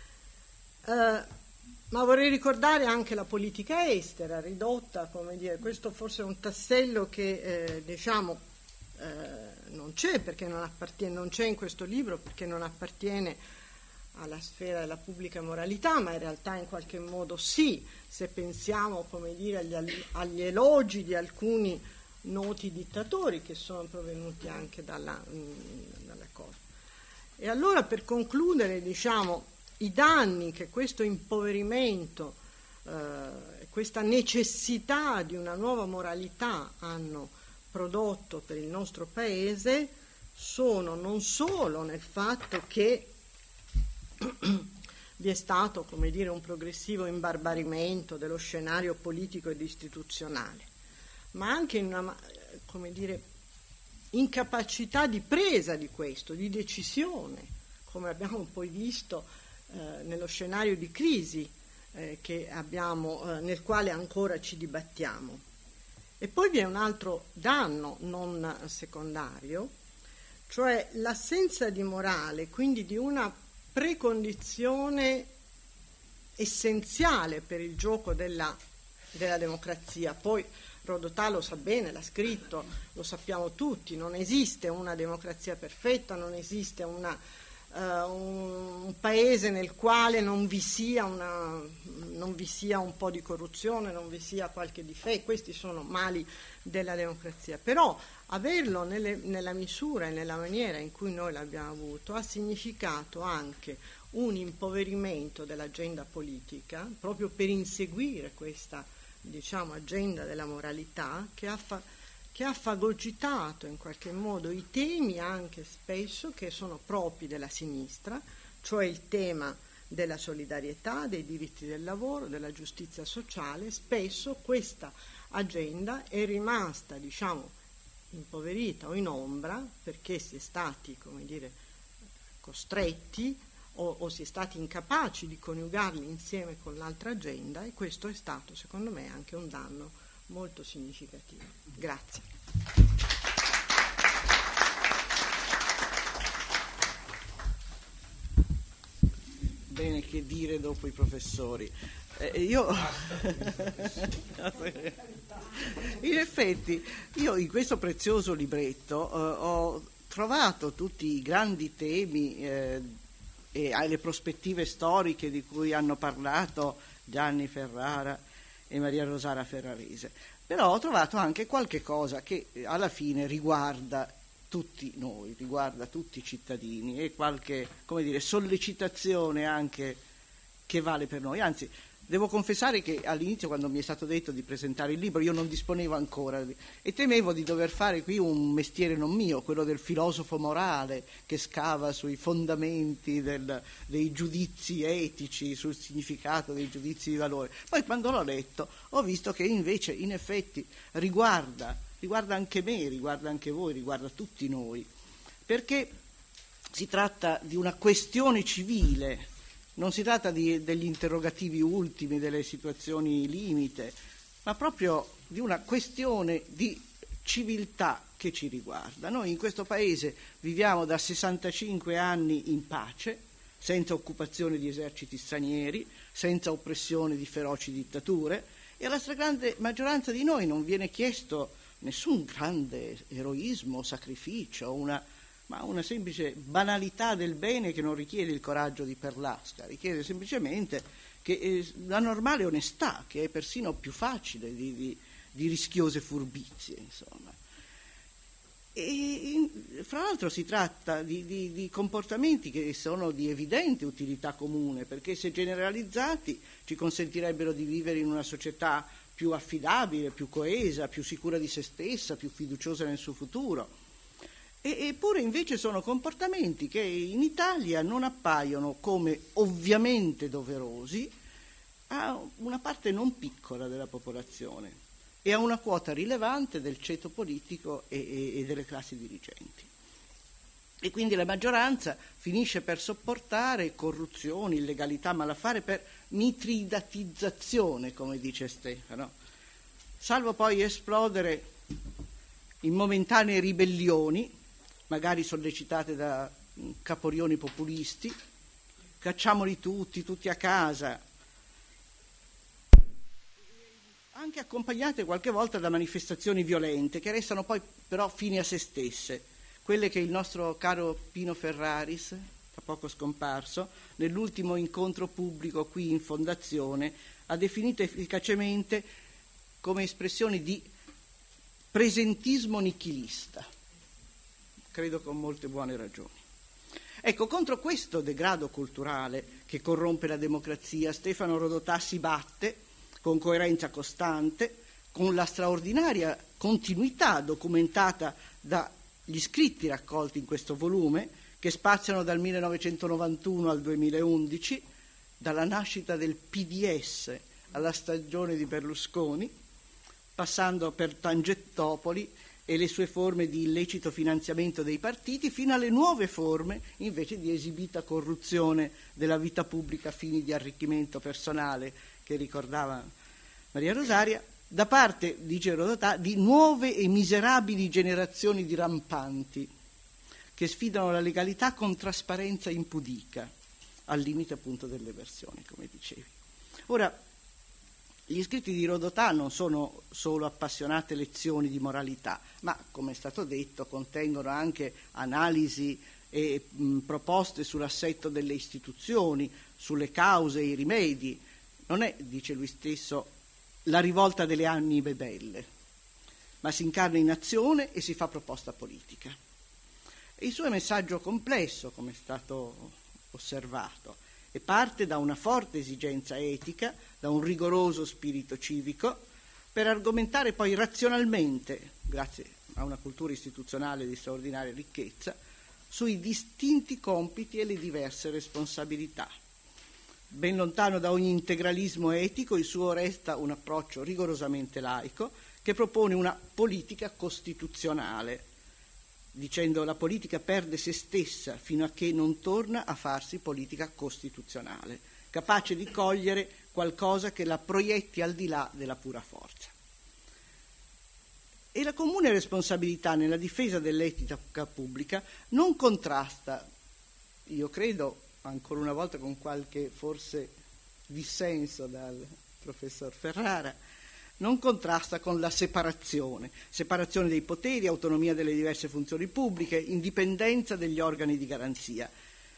Ma vorrei ricordare anche la politica estera, ridotta, come dire, questo forse è un tassello che diciamo non c'è, perché non c'è in questo libro, perché non appartiene alla sfera della pubblica moralità, ma in realtà in qualche modo sì, se pensiamo, come dire, agli elogi di alcuni noti dittatori che sono provenuti anche dalla Corte. E allora, per concludere, diciamo, i danni che questo impoverimento questa necessità di una nuova moralità hanno prodotto per il nostro Paese sono non solo nel fatto che vi è stato, come dire, un progressivo imbarbarimento dello scenario politico ed istituzionale, ma anche in una, come dire, incapacità di presa di questo, di decisione, come abbiamo poi visto nello scenario di crisi che abbiamo, nel quale ancora ci dibattiamo. E poi vi è un altro danno non secondario, cioè l'assenza di morale, quindi di una precondizione essenziale per il gioco della democrazia. Poi Rodotà lo sa bene, l'ha scritto, lo sappiamo tutti, non esiste una democrazia perfetta, non esiste un paese nel quale non vi sia un po' di corruzione, non vi sia qualche difetto. Questi sono mali della democrazia, però averlo nella misura e nella maniera in cui noi l'abbiamo avuto ha significato anche un impoverimento dell'agenda politica, proprio per inseguire questa, diciamo, agenda della moralità che ha fagocitato in qualche modo i temi anche spesso che sono propri della sinistra, cioè il tema della solidarietà, dei diritti del lavoro, della giustizia sociale. Spesso questa agenda è rimasta, diciamo, impoverita o in ombra perché si è stati, come dire, costretti o si è stati incapaci di coniugarli insieme con l'altra agenda, e questo è stato, secondo me, anche un danno molto significativo. Grazie. Bene, che dire dopo i professori? Io in effetti in questo prezioso libretto ho trovato tutti i grandi temi e le prospettive storiche di cui hanno parlato Gianni Ferrara e Maria Rosara Ferrarese, però ho trovato anche qualche cosa che alla fine riguarda tutti noi, riguarda tutti i cittadini, e qualche, come dire, sollecitazione anche che vale per noi. Anzi, devo confessare che all'inizio, quando mi è stato detto di presentare il libro, io non disponevo ancora e temevo di dover fare qui un mestiere non mio, quello del filosofo morale che scava sui fondamenti dei giudizi etici, sul significato dei giudizi di valore. Poi quando l'ho letto ho visto che invece in effetti riguarda anche me, riguarda anche voi, riguarda tutti noi, perché si tratta di una questione civile. Non si tratta degli interrogativi ultimi, delle situazioni limite, ma proprio di una questione di civiltà che ci riguarda. Noi in questo Paese viviamo da 65 anni in pace, senza occupazione di eserciti stranieri, senza oppressione di feroci dittature, e alla stragrande maggioranza di noi non viene chiesto nessun grande eroismo, sacrificio, ma una semplice banalità del bene che non richiede il coraggio di Perlasca, richiede semplicemente la normale onestà, che è persino più facile di rischiose furbizie, insomma. E fra l'altro si tratta di comportamenti che sono di evidente utilità comune, perché se generalizzati ci consentirebbero di vivere in una società più affidabile, più coesa, più sicura di se stessa, più fiduciosa nel suo futuro. Eppure invece sono comportamenti che in Italia non appaiono come ovviamente doverosi a una parte non piccola della popolazione e a una quota rilevante del ceto politico e delle classi dirigenti. E quindi la maggioranza finisce per sopportare corruzioni, illegalità, malaffare per mitridatizzazione, come dice Stefano, salvo poi esplodere in momentanee ribellioni, magari sollecitate da caporioni populisti, cacciamoli tutti a casa, anche accompagnate qualche volta da manifestazioni violente che restano poi però fini a se stesse, quelle che il nostro caro Pino Ferraris, da poco scomparso, nell'ultimo incontro pubblico qui in Fondazione ha definito efficacemente come espressioni di presentismo nichilista, credo con molte buone ragioni. Ecco, contro questo degrado culturale che corrompe la democrazia, Stefano Rodotà si batte con coerenza costante, con la straordinaria continuità documentata dagli scritti raccolti in questo volume, che spaziano dal 1991 al 2011, dalla nascita del PDS alla stagione di Berlusconi, passando per Tangentopoli e le sue forme di illecito finanziamento dei partiti, fino alle nuove forme invece di esibita corruzione della vita pubblica a fini di arricchimento personale, che ricordava Maria Rosaria, da parte, dice Rodotà, di nuove e miserabili generazioni di rampanti che sfidano la legalità con trasparenza impudica, al limite appunto dell'eversione, come dicevi. Ora, gli scritti di Rodotà non sono solo appassionate lezioni di moralità, ma, come è stato detto, contengono anche analisi e proposte sull'assetto delle istituzioni, sulle cause e i rimedi. Non è, dice lui stesso, la rivolta delle anime belle, ma si incarna in azione e si fa proposta politica. E il suo messaggio complesso, come è stato osservato, e parte da una forte esigenza etica, da un rigoroso spirito civico, per argomentare poi razionalmente, grazie a una cultura istituzionale di straordinaria ricchezza, sui distinti compiti e le diverse responsabilità. Ben lontano da ogni integralismo etico, il suo resta un approccio rigorosamente laico che propone una politica costituzionale, dicendo la politica perde se stessa fino a che non torna a farsi politica costituzionale, capace di cogliere qualcosa che la proietti al di là della pura forza. E la comune responsabilità nella difesa dell'etica pubblica non contrasta, io credo, ancora una volta con qualche forse dissenso dal professor Ferrara, non contrasta con la separazione dei poteri, autonomia delle diverse funzioni pubbliche, indipendenza degli organi di garanzia.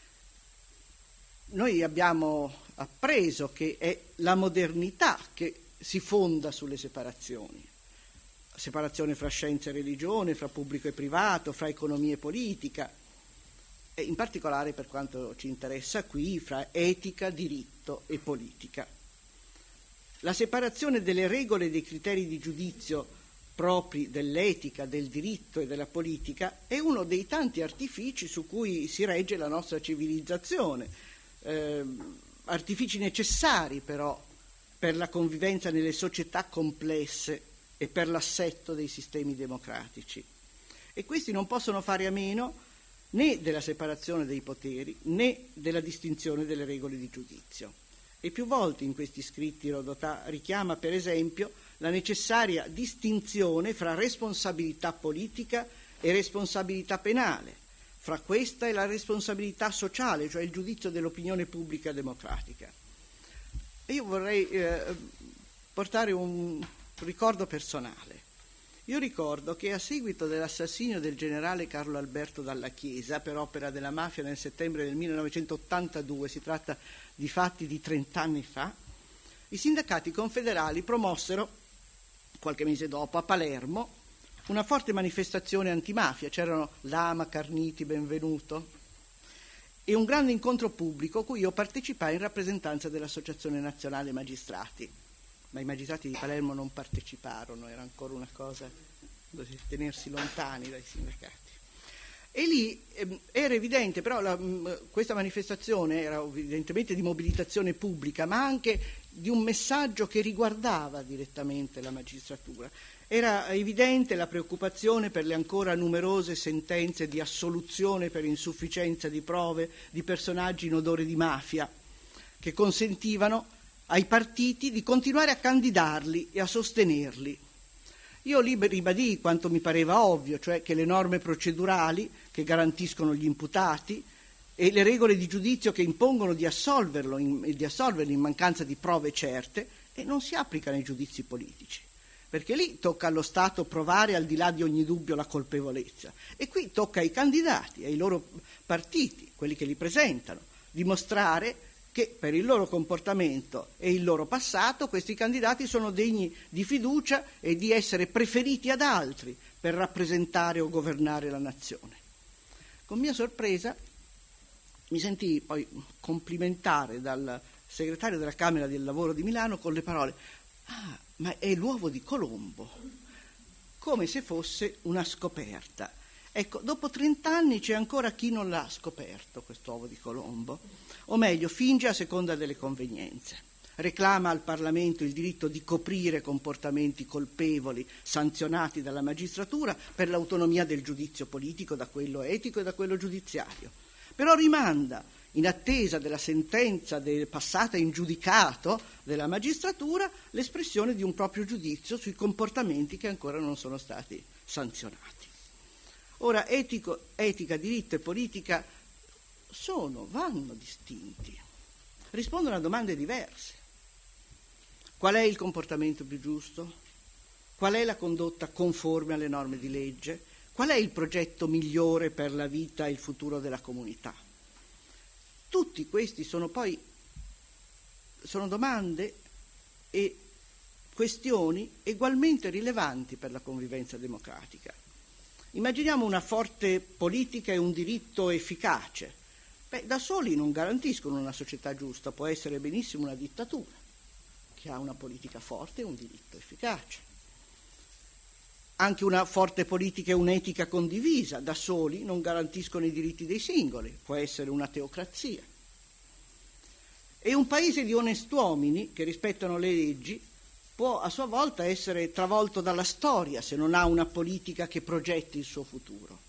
Noi abbiamo appreso che è la modernità che si fonda sulle separazioni fra scienza e religione, fra pubblico e privato, fra economia e politica, e in particolare, per quanto ci interessa qui, fra etica, diritto e politica. La separazione delle regole e dei criteri di giudizio propri dell'etica, del diritto e della politica è uno dei tanti artifici su cui si regge la nostra civilizzazione, artifici necessari però per la convivenza nelle società complesse e per l'assetto dei sistemi democratici. E questi non possono fare a meno né della separazione dei poteri né della distinzione delle regole di giudizio. E più volte in questi scritti Rodotà richiama, per esempio, la necessaria distinzione fra responsabilità politica e responsabilità penale, fra questa e la responsabilità sociale, cioè il giudizio dell'opinione pubblica democratica. E io vorrei portare un ricordo personale. Io ricordo che a seguito dell'assassinio del generale Carlo Alberto Dalla Chiesa per opera della mafia nel settembre del 1982, si tratta di fatti di 30 anni fa, i sindacati confederali promossero, qualche mese dopo, a Palermo, una forte manifestazione antimafia. C'erano Lama, Carniti, Benvenuto e un grande incontro pubblico a cui io partecipai in rappresentanza dell'Associazione Nazionale Magistrati. Ma i magistrati di Palermo non parteciparono, era ancora una cosa da tenersi lontani dai sindacati. E lì era evidente, però questa manifestazione era evidentemente di mobilitazione pubblica, ma anche di un messaggio che riguardava direttamente la magistratura. Era evidente la preoccupazione per le ancora numerose sentenze di assoluzione per insufficienza di prove di personaggi in odore di mafia, che consentivano ai partiti di continuare a candidarli e a sostenerli. Io lì ribadii quanto mi pareva ovvio, cioè che le norme procedurali che garantiscono gli imputati e le regole di giudizio che impongono di assolverli in mancanza di prove certe non si applicano ai giudizi politici, perché lì tocca allo Stato provare al di là di ogni dubbio la colpevolezza, e qui tocca ai candidati, ai loro partiti, quelli che li presentano, dimostrare che per il loro comportamento e il loro passato questi candidati sono degni di fiducia e di essere preferiti ad altri per rappresentare o governare la nazione. Con mia sorpresa mi sentii poi complimentare dal segretario della Camera del Lavoro di Milano con le parole: Ah, ma è l'uovo di Colombo, come se fosse una scoperta. Ecco, dopo 30 anni c'è ancora chi non l'ha scoperto, quest'uovo di Colombo, o meglio, finge a seconda delle convenienze. Reclama al Parlamento il diritto di coprire comportamenti colpevoli sanzionati dalla magistratura per l'autonomia del giudizio politico da quello etico e da quello giudiziario. Però rimanda, in attesa della sentenza passata in giudicato della magistratura, l'espressione di un proprio giudizio sui comportamenti che ancora non sono stati sanzionati. Ora, etica, diritto e politica vanno distinti, rispondono a domande diverse. Qual è il comportamento più giusto? Qual è la condotta conforme alle norme di legge? Qual è il progetto migliore per la vita e il futuro della comunità? Tutti questi sono domande e questioni ugualmente rilevanti per la convivenza democratica. Immaginiamo una forte politica e un diritto efficace. Da soli non garantiscono una società giusta, può essere benissimo una dittatura che ha una politica forte e un diritto efficace. Anche una forte politica e un'etica condivisa da soli non garantiscono i diritti dei singoli, può essere una teocrazia. E un paese di onest'uomini che rispettano le leggi può a sua volta essere travolto dalla storia se non ha una politica che progetti il suo futuro.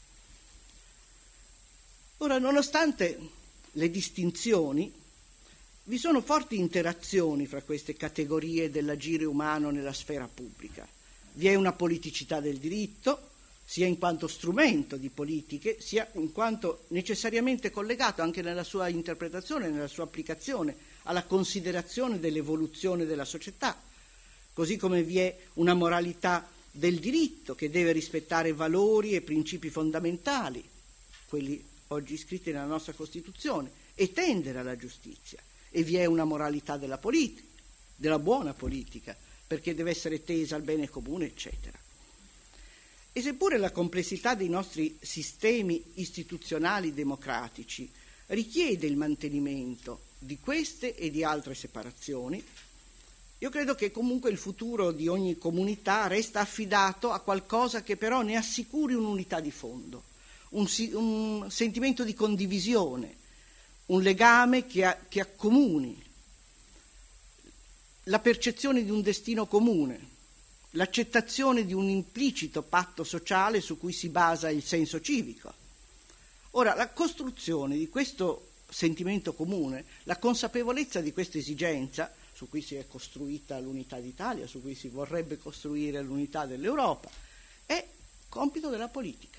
Ora, nonostante le distinzioni, vi sono forti interazioni fra queste categorie dell'agire umano nella sfera pubblica. Vi è una politicità del diritto, sia in quanto strumento di politiche, sia in quanto necessariamente collegato anche nella sua interpretazione, nella sua applicazione, alla considerazione dell'evoluzione della società, così come vi è una moralità del diritto che deve rispettare valori e principi fondamentali, quelli oggi scritti nella nostra Costituzione, e tendere alla giustizia. E vi è una moralità della politica, della buona politica, perché deve essere tesa al bene comune, eccetera. E seppure la complessità dei nostri sistemi istituzionali democratici richiede il mantenimento di queste e di altre separazioni, io credo che comunque il futuro di ogni comunità resta affidato a qualcosa che però ne assicuri un'unità di fondo, un sentimento di condivisione, un legame che accomuni, la percezione di un destino comune, l'accettazione di un implicito patto sociale su cui si basa il senso civico. Ora, la costruzione di questo sentimento comune, la consapevolezza di questa esigenza, su cui si è costruita l'unità d'Italia, su cui si vorrebbe costruire l'unità dell'Europa, è compito della politica.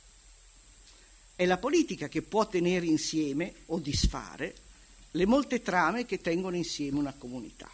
È la politica che può tenere insieme o disfare le molte trame che tengono insieme una comunità.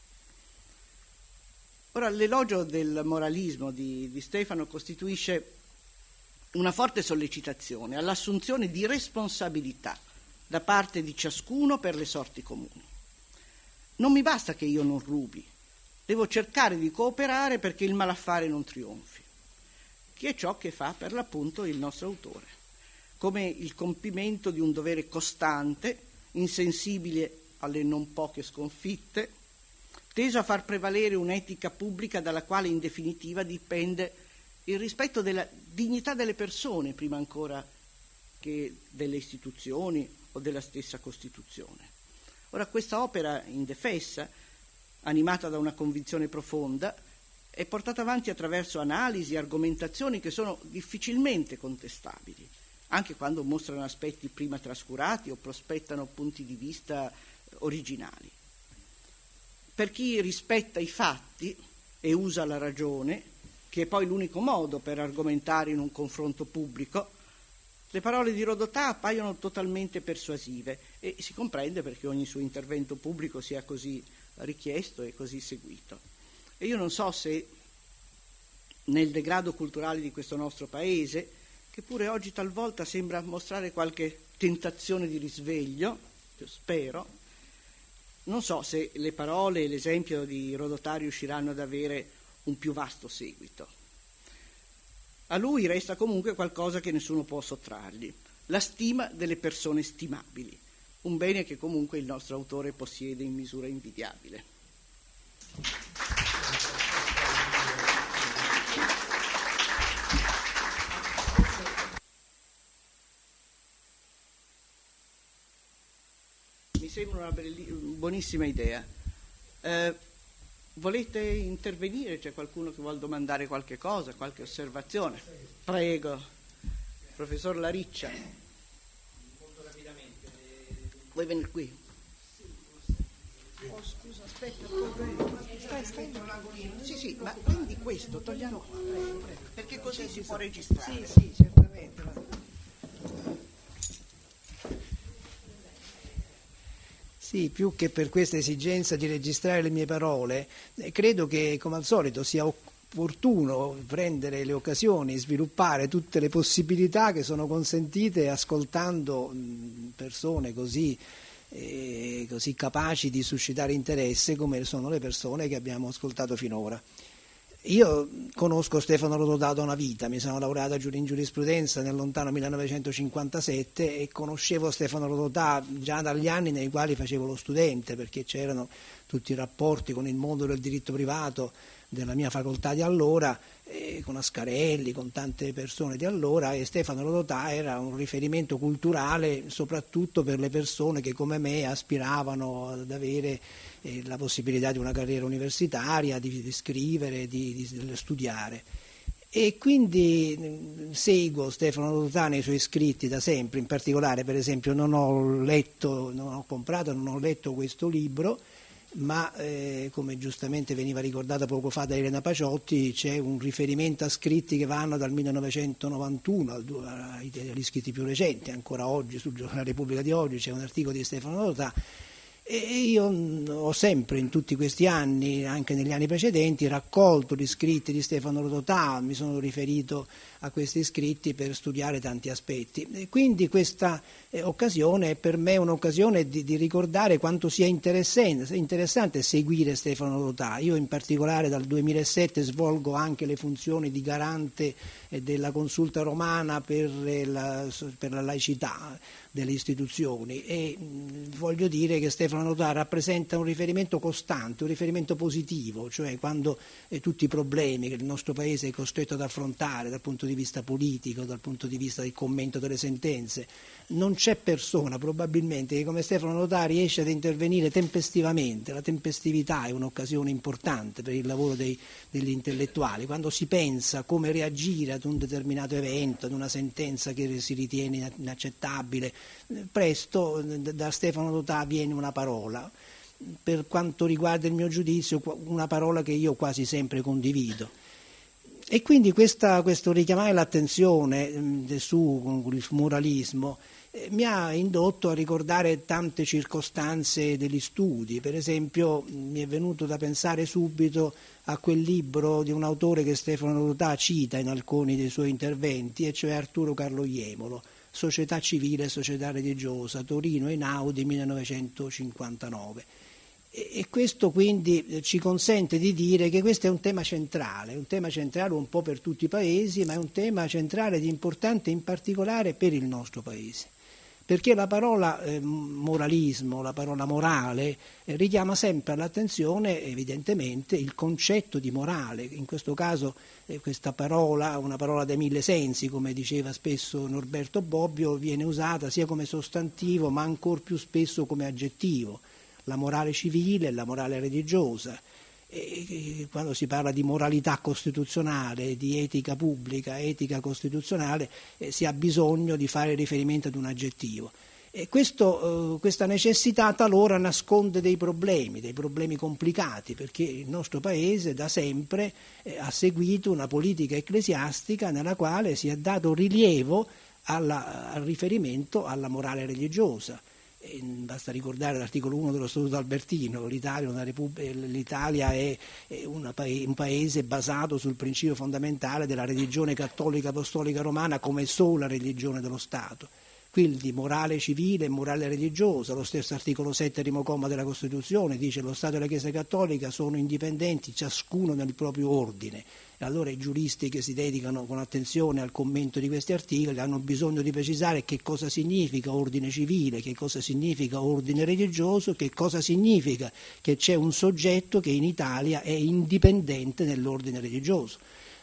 Ora, l'elogio del moralismo di Stefano costituisce una forte sollecitazione all'assunzione di responsabilità da parte di ciascuno per le sorti comuni. Non mi basta che io non rubi, devo cercare di cooperare perché il malaffare non trionfi, che è ciò che fa per l'appunto il nostro autore, come il compimento di un dovere costante, insensibile alle non poche sconfitte, teso a far prevalere un'etica pubblica dalla quale in definitiva dipende il rispetto della dignità delle persone prima ancora che delle istituzioni o della stessa Costituzione. Ora, questa opera indefessa, animata da una convinzione profonda, è portata avanti attraverso analisi e argomentazioni che sono difficilmente contestabili, anche quando mostrano aspetti prima trascurati o prospettano punti di vista originali. Per chi rispetta i fatti e usa la ragione, che è poi l'unico modo per argomentare in un confronto pubblico, le parole di Rodotà appaiono totalmente persuasive e si comprende perché ogni suo intervento pubblico sia così richiesto e così seguito. E io non so se nel degrado culturale di questo nostro paese, che pure oggi talvolta sembra mostrare qualche tentazione di risveglio, io spero, non so se le parole e l'esempio di Rodotà riusciranno ad avere un più vasto seguito. A lui resta comunque qualcosa che nessuno può sottrargli, la stima delle persone stimabili, un bene che comunque il nostro autore possiede in misura invidiabile. mi sembra una buonissima idea. Volete intervenire? C'è qualcuno che vuole domandare qualche cosa, qualche osservazione? Prego, professor Lariccia. Molto rapidamente. Vuoi venire qui? Oh, scusa, aspetta, Sì, ma prendi questo, togliamo qua, prego, perché così si può registrare. Sì, certamente. Sì, più che per questa esigenza di registrare le mie parole, credo che come al solito sia opportuno prendere le occasioni, sviluppare tutte le possibilità che sono consentite ascoltando persone così capaci di suscitare interesse come sono le persone che abbiamo ascoltato finora. Io conosco Stefano Rodotà da una vita, mi sono laureato in giurisprudenza nel lontano 1957 e conoscevo Stefano Rodotà già dagli anni nei quali facevo lo studente, perché c'erano tutti i rapporti con il mondo del diritto privato della mia facoltà di allora, con Ascarelli, con tante persone di allora, e Stefano Rodotà era un riferimento culturale soprattutto per le persone che come me aspiravano ad avere la possibilità di una carriera universitaria, di scrivere, di studiare. E quindi seguo Stefano Rodotà nei suoi scritti da sempre, in particolare per esempio non ho letto questo libro, ma come giustamente veniva ricordata poco fa da Elena Paciotti, c'è un riferimento a scritti che vanno dal 1991 agli scritti più recenti, ancora oggi sul La Repubblica di oggi c'è un articolo di Stefano Rodotà. E io ho sempre in tutti questi anni, anche negli anni precedenti, raccolto gli scritti di Stefano Rodotà, mi sono riferito a questi scritti per studiare tanti aspetti. E quindi questa occasione è per me un'occasione di ricordare quanto sia interessante seguire Stefano Rodotà. Io in particolare dal 2007 svolgo anche le funzioni di garante della Consulta Romana per la laicità delle istituzioni e voglio dire che Stefano Rodotà rappresenta un riferimento costante, un riferimento positivo, cioè quando tutti i problemi che il nostro Paese è costretto ad affrontare dal punto di vista politico, dal punto di vista del commento delle sentenze, non c'è persona probabilmente che come Stefano Rodotà riesce ad intervenire tempestivamente. La tempestività è un'occasione importante per il lavoro degli intellettuali, quando si pensa come reagire ad un determinato evento, ad una sentenza che si ritiene inaccettabile, presto da Stefano Rodotà viene una parola, per quanto riguarda il mio giudizio una parola che io quasi sempre condivido. E quindi questo richiamare l'attenzione su il moralismo mi ha indotto a ricordare tante circostanze degli studi. Per esempio mi è venuto da pensare subito a quel libro di un autore che Stefano Rodotà cita in alcuni dei suoi interventi, e cioè Arturo Carlo Jemolo, Società civile e società religiosa, Torino Einaudi 1959. E questo quindi ci consente di dire che questo è un tema centrale un po' per tutti i paesi, ma è un tema centrale ed importante in particolare per il nostro Paese. Perché la parola moralismo, la parola morale, richiama sempre all'attenzione evidentemente il concetto di morale. In questo caso questa parola, una parola dai mille sensi, come diceva spesso Norberto Bobbio, viene usata sia come sostantivo ma ancor più spesso come aggettivo. La morale civile e la morale religiosa. E quando si parla di moralità costituzionale, di etica pubblica, etica costituzionale, si ha bisogno di fare riferimento ad un aggettivo. E questa necessità talora nasconde dei problemi complicati, perché il nostro Paese da sempre ha seguito una politica ecclesiastica nella quale si è dato rilievo al riferimento alla morale religiosa. Basta ricordare l'articolo 1 dello Statuto Albertino: l'Italia è un paese basato sul principio fondamentale della religione cattolica apostolica romana come sola religione dello Stato. Quindi morale civile e morale religiosa. Lo stesso articolo 7, primo comma della Costituzione, dice: lo Stato e la Chiesa Cattolica sono indipendenti, ciascuno nel proprio ordine. E allora i giuristi che si dedicano con attenzione al commento di questi articoli hanno bisogno di precisare che cosa significa ordine civile, che cosa significa ordine religioso, che cosa significa che c'è un soggetto che in Italia è indipendente nell'ordine religioso.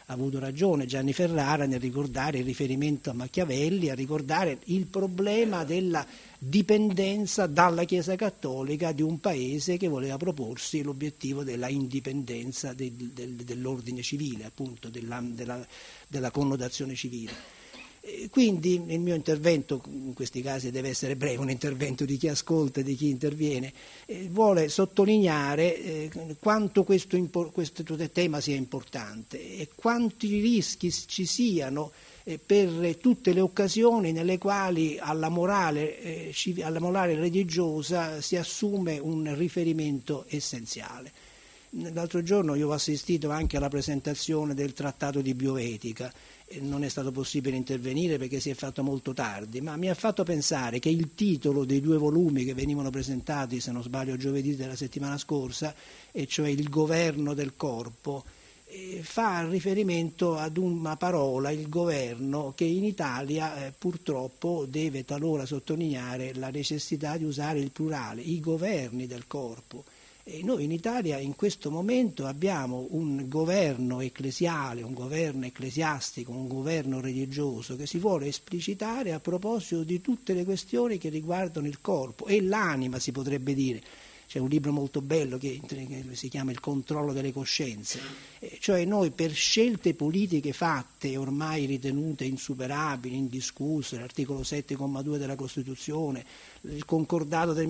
avuto ragione Gianni Ferrara nel ricordare il riferimento a Machiavelli, a ricordare il problema della dipendenza dalla Chiesa Cattolica di un paese che voleva proporsi l'obiettivo della indipendenza dell'ordine civile, appunto della connotazione civile. Quindi il mio intervento, in questi casi deve essere breve, un intervento di chi ascolta e di chi interviene, vuole sottolineare quanto questo tema sia importante e quanti rischi ci siano per tutte le occasioni nelle quali alla morale religiosa si assume un riferimento essenziale. L'altro giorno io ho assistito anche alla presentazione del trattato di bioetica. Non è stato possibile intervenire perché si è fatto molto tardi, ma mi ha fatto pensare che il titolo dei 2 volumi che venivano presentati, se non sbaglio giovedì della settimana scorsa, e cioè il governo del corpo, fa riferimento ad una parola, il governo, che in Italia purtroppo deve talora sottolineare la necessità di usare il plurale, i governi del corpo. E noi in Italia in questo momento abbiamo un governo ecclesiale, un governo ecclesiastico, un governo religioso che si vuole esplicitare a proposito di tutte le questioni che riguardano il corpo e l'anima, si potrebbe dire. C'è un libro molto bello che si chiama Il controllo delle coscienze, cioè noi per scelte politiche fatte, ormai ritenute insuperabili, indiscusse, l'articolo 7,2 della Costituzione, il concordato del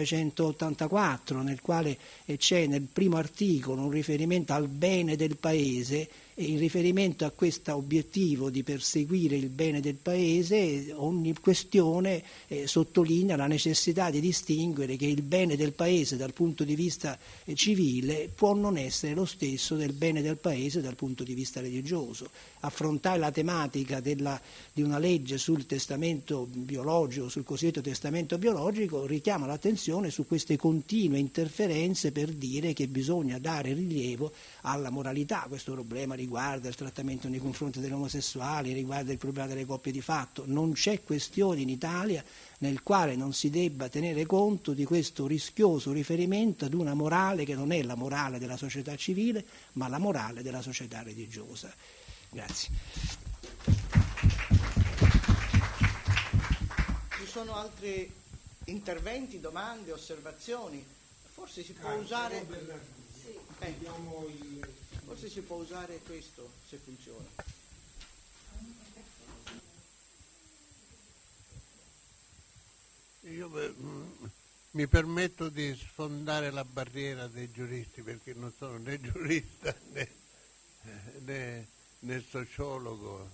1984, nel quale c'è nel primo articolo un riferimento al bene del Paese, e in riferimento a questo obiettivo di perseguire il bene del Paese ogni questione sottolinea la necessità di distinguere che il bene del Paese dal punto di vista civile può non essere lo stesso del bene del Paese dal punto di vista religioso. Affrontare la tematica di una legge sul testamento biologico, sul cosiddetto testamento biologico, richiama l'attenzione su queste continue interferenze per dire che bisogna dare rilievo alla moralità. Questo problema riguarda il trattamento nei confronti degli omosessuali, riguarda il problema delle coppie di fatto. Non c'è questione in Italia nel quale non si debba tenere conto di questo rischioso riferimento ad una morale che non è la morale della società civile, ma la morale della società religiosa. Grazie. Ci sono altri interventi, domande, osservazioni? Forse si può usare... Forse si può usare questo, se funziona. Io mi permetto di sfondare la barriera dei giuristi, perché non sono né giurista né sociologo.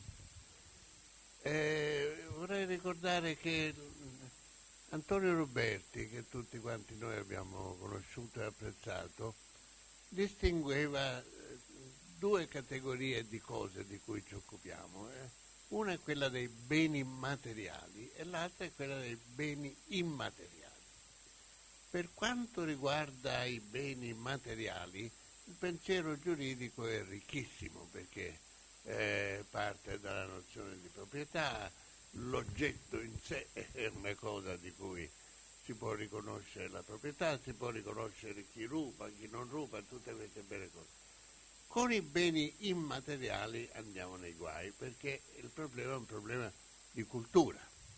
Vorrei ricordare che Antonio Ruberti, che tutti quanti noi abbiamo conosciuto e apprezzato, distingueva 2 categorie di cose di cui ci occupiamo. Una è quella dei beni materiali e l'altra è quella dei beni immateriali. Per quanto riguarda i beni materiali, il pensiero giuridico è ricchissimo, perché parte dalla nozione di proprietà, l'oggetto in sé è una cosa di cui si può riconoscere la proprietà, si può riconoscere chi ruba, chi non ruba, tutte queste belle cose. Con i beni immateriali andiamo nei guai, perché il problema è un problema di cultura.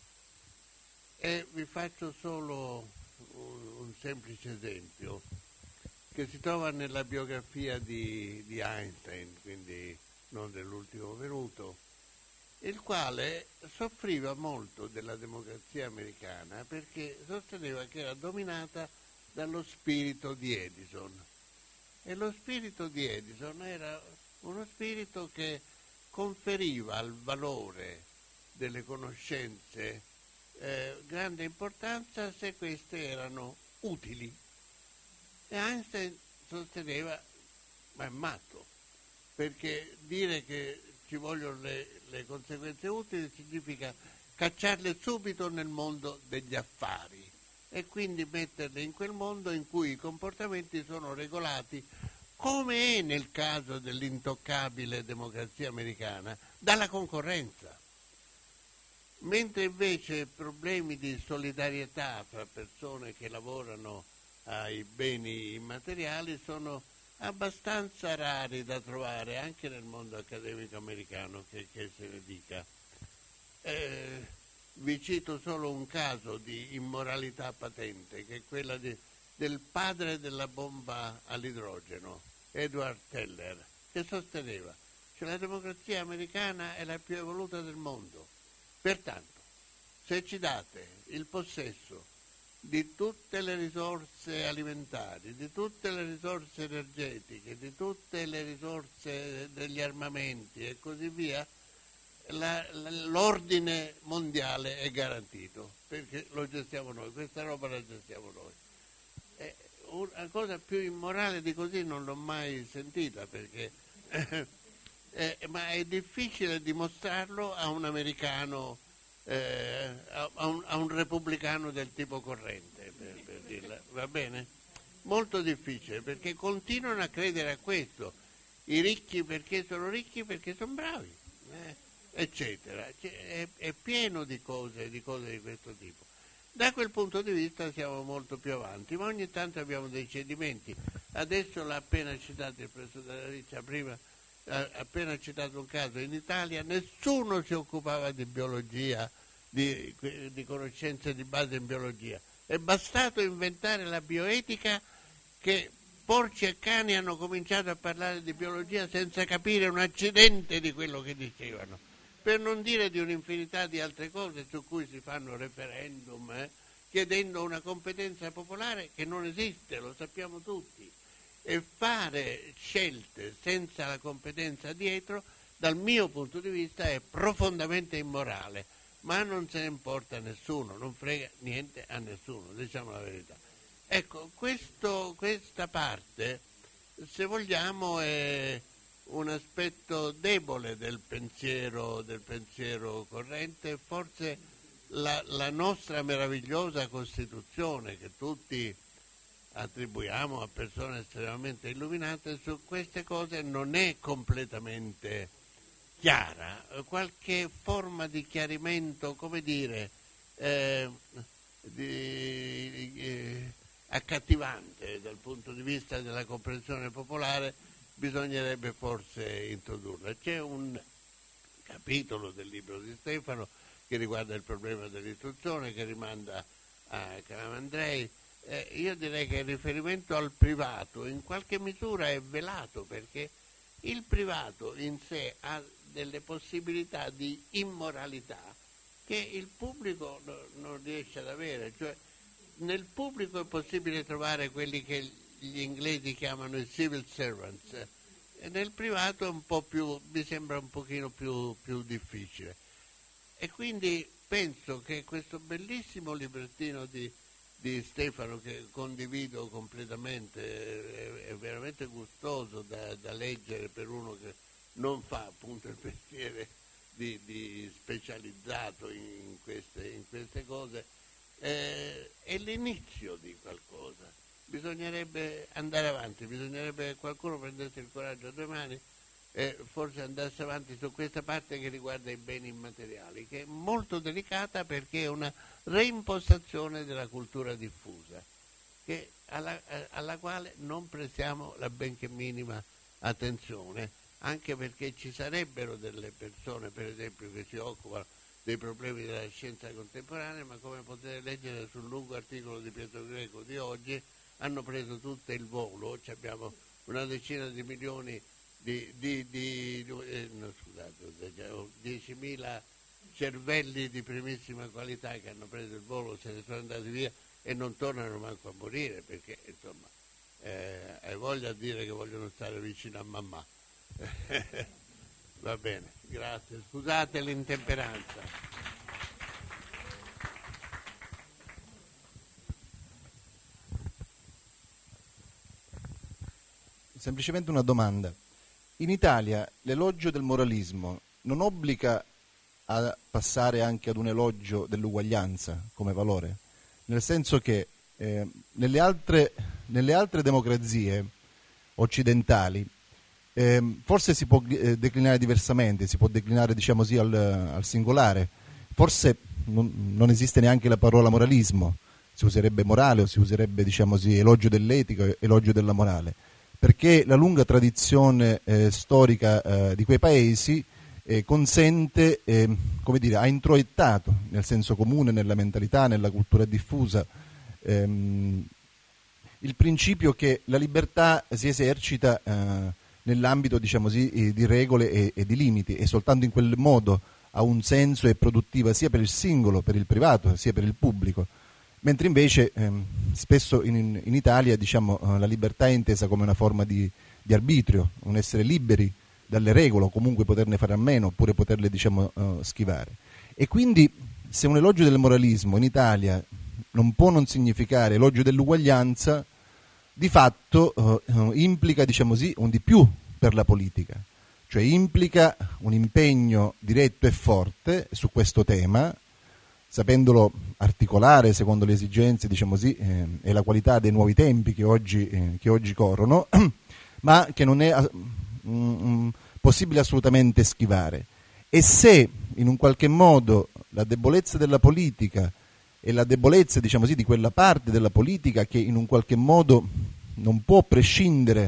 E vi faccio solo un semplice esempio che si trova nella biografia di Einstein, quindi non dell'ultimo venuto, il quale soffriva molto della democrazia americana perché sosteneva che era dominata dallo spirito di Edison. E lo spirito di Edison era uno spirito che conferiva al valore delle conoscenze grande importanza se queste erano utili. E Einstein sosteneva, ma è matto, perché dire che ci vogliono le conseguenze utili significa cacciarle subito nel mondo degli affari e quindi metterle in quel mondo in cui i comportamenti sono regolati, come è nel caso dell'intoccabile democrazia americana, dalla concorrenza. Mentre invece problemi di solidarietà fra persone che lavorano ai beni immateriali sono abbastanza rari da trovare anche nel mondo accademico americano, che se ne dica. Vi cito solo un caso di immoralità patente, che è quella del padre della bomba all'idrogeno, Edward Teller, che sosteneva che la democrazia americana è la più evoluta del mondo. Pertanto, se ci date il possesso di tutte le risorse alimentari, di tutte le risorse energetiche, di tutte le risorse degli armamenti e così via, l'ordine mondiale è garantito, perché lo gestiamo noi, questa roba la gestiamo noi. Una cosa più immorale di così non l'ho mai sentita, perché ma è difficile dimostrarlo a un americano, a un repubblicano del tipo corrente, per dirla, va bene? Molto difficile, perché continuano a credere a questo. I ricchi perché sono ricchi? Perché sono bravi, eccetera. È pieno di cose di questo tipo. Da quel punto di vista siamo molto più avanti, ma ogni tanto abbiamo dei cedimenti. Adesso l'ha appena citato il professor Dalla Riccia, prima ha appena citato un caso. In Italia nessuno si occupava di biologia, di conoscenze di base in biologia. È bastato inventare la bioetica che porci e cani hanno cominciato a parlare di biologia senza capire un accidente di quello che dicevano. Per non dire di un'infinità di altre cose su cui si fanno referendum, chiedendo una competenza popolare che non esiste, lo sappiamo tutti. E fare scelte senza la competenza dietro, dal mio punto di vista, è profondamente immorale, ma non se ne importa a nessuno, non frega niente a nessuno, diciamo la verità. Ecco, questa parte, se vogliamo, è un aspetto debole del pensiero corrente. Forse la nostra meravigliosa Costituzione, che tutti attribuiamo a persone estremamente illuminate, su queste cose non è completamente chiara. Qualche forma di chiarimento, come dire, accattivante dal punto di vista della comprensione popolare, bisognerebbe forse introdurla. C'è un capitolo del libro di Stefano che riguarda il problema dell'istruzione, che rimanda a Calamandrei. Io direi che il riferimento al privato in qualche misura è velato, perché il privato in sé ha delle possibilità di immoralità che il pubblico non riesce ad avere. Cioè, nel pubblico è possibile trovare quelli che gli inglesi chiamano i civil servants, e nel privato è un po' più, mi sembra un pochino più difficile. E quindi penso che questo bellissimo librettino di Stefano, che condivido completamente, è veramente gustoso da leggere per uno che non fa appunto il mestiere di specializzato in queste cose, è l'inizio di qualcosa. Bisognerebbe andare avanti, bisognerebbe che qualcuno prendesse il coraggio a due mani e forse andasse avanti su questa parte che riguarda i beni immateriali, che è molto delicata, perché è una reimpostazione della cultura diffusa, alla quale non prestiamo la benché minima attenzione, anche perché ci sarebbero delle persone, per esempio, che si occupano dei problemi della scienza contemporanea, ma come potete leggere sul lungo articolo di Pietro Greco di oggi, hanno preso tutto il volo. Abbiamo una decina di milioni di 10.000 cervelli di primissima qualità che hanno preso il volo, se ne sono andati via e non tornano manco a morire, perché insomma hai voglia di dire che vogliono stare vicino a mamma. Va bene, grazie, scusate l'intemperanza. Semplicemente una domanda. In Italia l'elogio del moralismo non obbliga a passare anche ad un elogio dell'uguaglianza come valore? Nel senso che nelle altre democrazie occidentali forse si può declinare diversamente, si può declinare, diciamo così, al singolare. Forse non esiste neanche la parola moralismo, si userebbe morale o si userebbe, diciamo così, elogio dell'etica, elogio della morale. perché la lunga tradizione storica di quei paesi consente, come dire, ha introiettato nel senso comune, nella mentalità, nella cultura diffusa, il principio che la libertà si esercita nell'ambito, diciamo così, di regole e di limiti, e soltanto in quel modo ha un senso e è produttiva sia per il singolo, per il privato, sia per il pubblico. Mentre invece spesso in Italia, diciamo, la libertà è intesa come una forma di arbitrio, un essere liberi dalle regole o comunque poterne fare a meno oppure poterle, diciamo, schivare. E quindi se un elogio del moralismo in Italia non può non significare elogio dell'uguaglianza, di fatto implica, diciamo così, un di più per la politica, cioè implica un impegno diretto e forte su questo tema, sapendolo articolare secondo le esigenze, diciamo così, e la qualità dei nuovi tempi che oggi corrono, ma che non è possibile assolutamente schivare. E se in un qualche modo la debolezza della politica e la debolezza, diciamo così, di quella parte della politica che in un qualche modo non può prescindere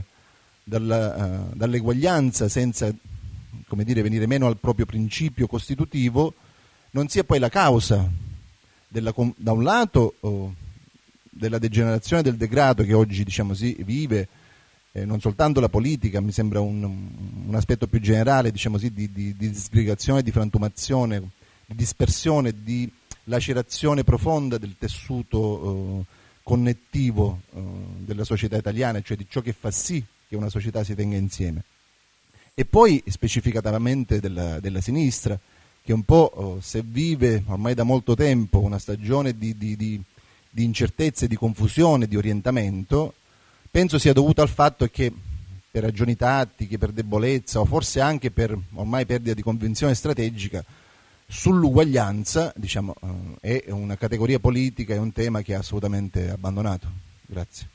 dall'eguaglianza senza, come dire, venire meno al proprio principio costitutivo, non sia poi la causa da un lato della degenerazione del degrado che oggi, diciamo così, vive non soltanto la politica, mi sembra un aspetto più generale, diciamo così, di disgregazione, di frantumazione, di dispersione, di lacerazione profonda del tessuto connettivo della società italiana, cioè di ciò che fa sì che una società si tenga insieme. E poi specificatamente della sinistra, che un po' se vive ormai da molto tempo una stagione di incertezza, di confusione, di orientamento, penso sia dovuto al fatto che per ragioni tattiche, per debolezza o forse anche per ormai perdita di convinzione strategica, sull'uguaglianza, diciamo, è una categoria politica, è un tema che ha assolutamente abbandonato. Grazie.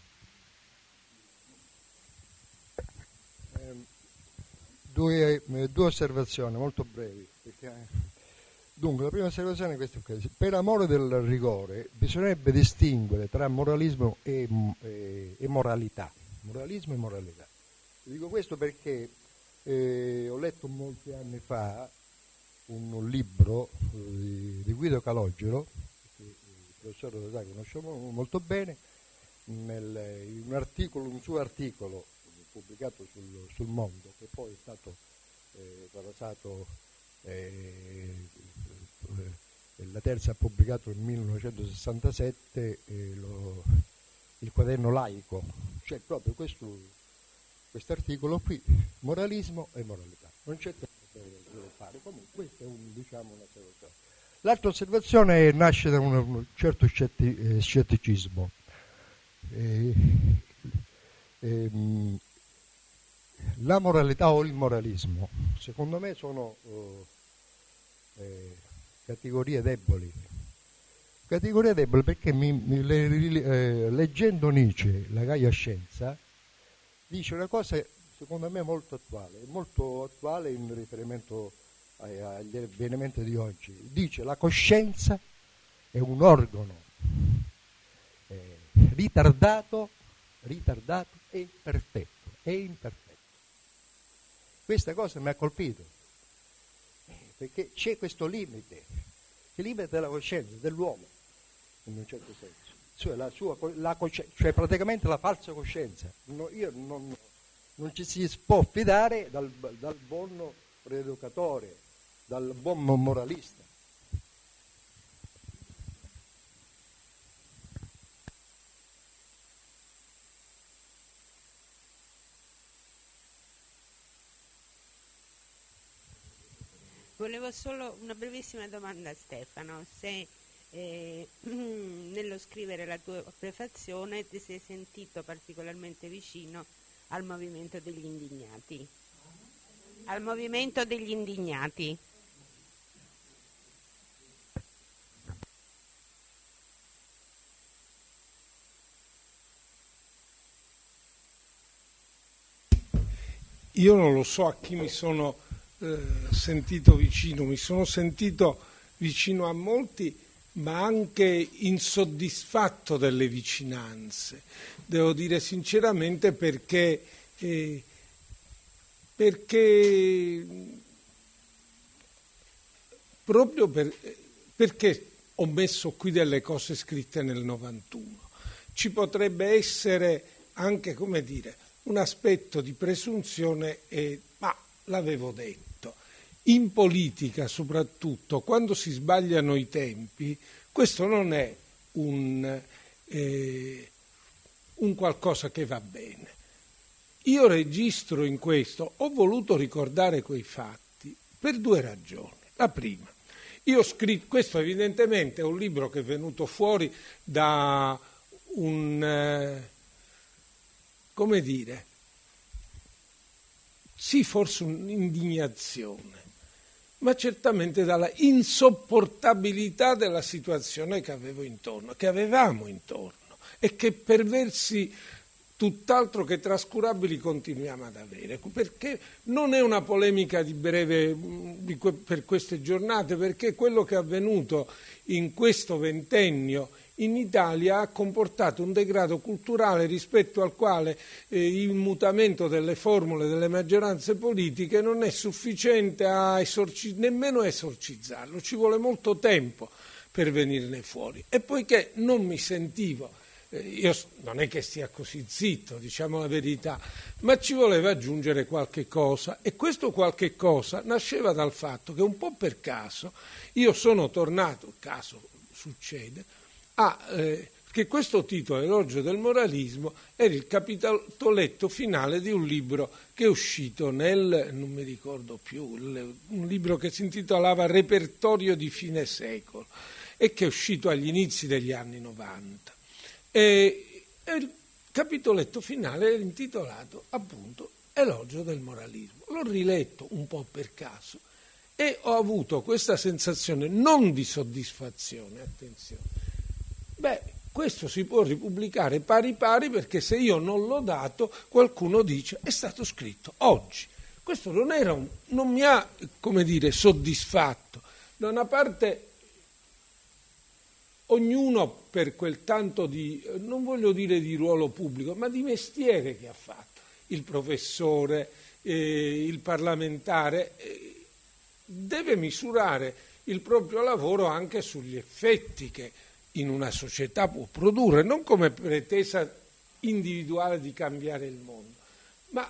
Due osservazioni molto brevi. Dunque, la prima osservazione è questa: per amore del rigore bisognerebbe distinguere tra moralismo e moralità. Moralismo e moralità. Dico questo perché ho letto molti anni fa un libro di Guido Calogero, che il professor Rosà conosciamo molto bene, in un suo articolo pubblicato sul Mondo, che poi è stato traslato, la Terza ha pubblicato nel 1967 il quaderno laico, cioè proprio questo articolo qui, moralismo e moralità. Non c'è tempo per fare, comunque questa è un'osservazione. L'altra osservazione nasce da un certo scetticismo. La moralità o il moralismo, secondo me, sono categorie deboli. Categoria debole perché leggendo Nietzsche, La Gaia Scienza, dice una cosa secondo me molto attuale in riferimento agli avvenimenti di oggi. Dice: la coscienza è un organo ritardato e imperfetto. Questa cosa mi ha colpito, perché c'è questo limite, il limite della coscienza dell'uomo, in un certo senso, cioè praticamente la falsa coscienza. Non ci si può fidare dal buon rieducatore, dal buon moralista. Volevo solo una brevissima domanda a Stefano, se nello scrivere la tua prefazione ti sei sentito particolarmente vicino al movimento degli indignati. Al movimento degli indignati. Io non lo so a chi mi sono sentito vicino, mi sono sentito vicino a molti ma anche insoddisfatto delle vicinanze, devo dire sinceramente, perché proprio perché ho messo qui delle cose scritte nel 91. Ci potrebbe essere anche, come dire, un aspetto di presunzione, ma l'avevo detto. In politica, soprattutto, quando si sbagliano i tempi, questo non è un qualcosa che va bene. Io registro in questo, ho voluto ricordare quei fatti per due ragioni. La prima, io ho scritto, questo evidentemente è un libro che è venuto fuori da come dire, sì, forse un'indignazione, ma certamente dalla insopportabilità della situazione che avevamo intorno e che per versi tutt'altro che trascurabili continuiamo ad avere, perché non è una polemica di breve per queste giornate, perché quello che è avvenuto in questo ventennio in Italia ha comportato un degrado culturale rispetto al quale il mutamento delle formule delle maggioranze politiche non è sufficiente nemmeno a esorcizzarlo, ci vuole molto tempo per venirne fuori. E poiché non mi sentivo, io non è che stia così zitto, diciamo la verità, ma ci voleva aggiungere qualche cosa, e questo qualche cosa nasceva dal fatto che un po' per caso io sono tornato, il caso succede, che questo titolo, Elogio del moralismo, era il capitoletto finale di un libro che è uscito non mi ricordo più, un libro che si intitolava Repertorio di fine secolo e che è uscito agli inizi degli anni 90. E il capitoletto finale era intitolato appunto Elogio del moralismo. L'ho riletto un po' per caso e ho avuto questa sensazione non di soddisfazione, attenzione. Questo si può ripubblicare pari pari, perché se io non l'ho dato qualcuno dice è stato scritto oggi. Questo non mi ha, come dire, soddisfatto. Da una parte ognuno per quel tanto di, non voglio dire di ruolo pubblico, ma di mestiere che ha fatto, il professore, il parlamentare, deve misurare il proprio lavoro anche sugli effetti che in una società può produrre, non come pretesa individuale di cambiare il mondo, ma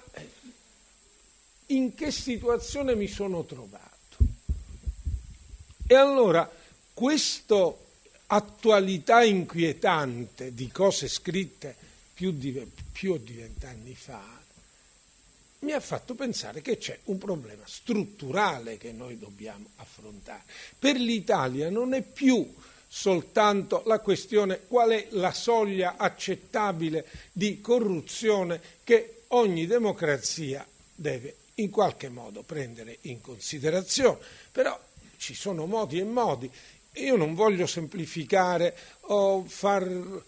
in che situazione mi sono trovato. E allora questa attualità inquietante di cose scritte più di 20 anni fa mi ha fatto pensare che c'è un problema strutturale che noi dobbiamo affrontare. Per l'Italia non è più soltanto la questione qual è la soglia accettabile di corruzione che ogni democrazia deve in qualche modo prendere in considerazione, però ci sono modi e modi. Io non voglio semplificare o far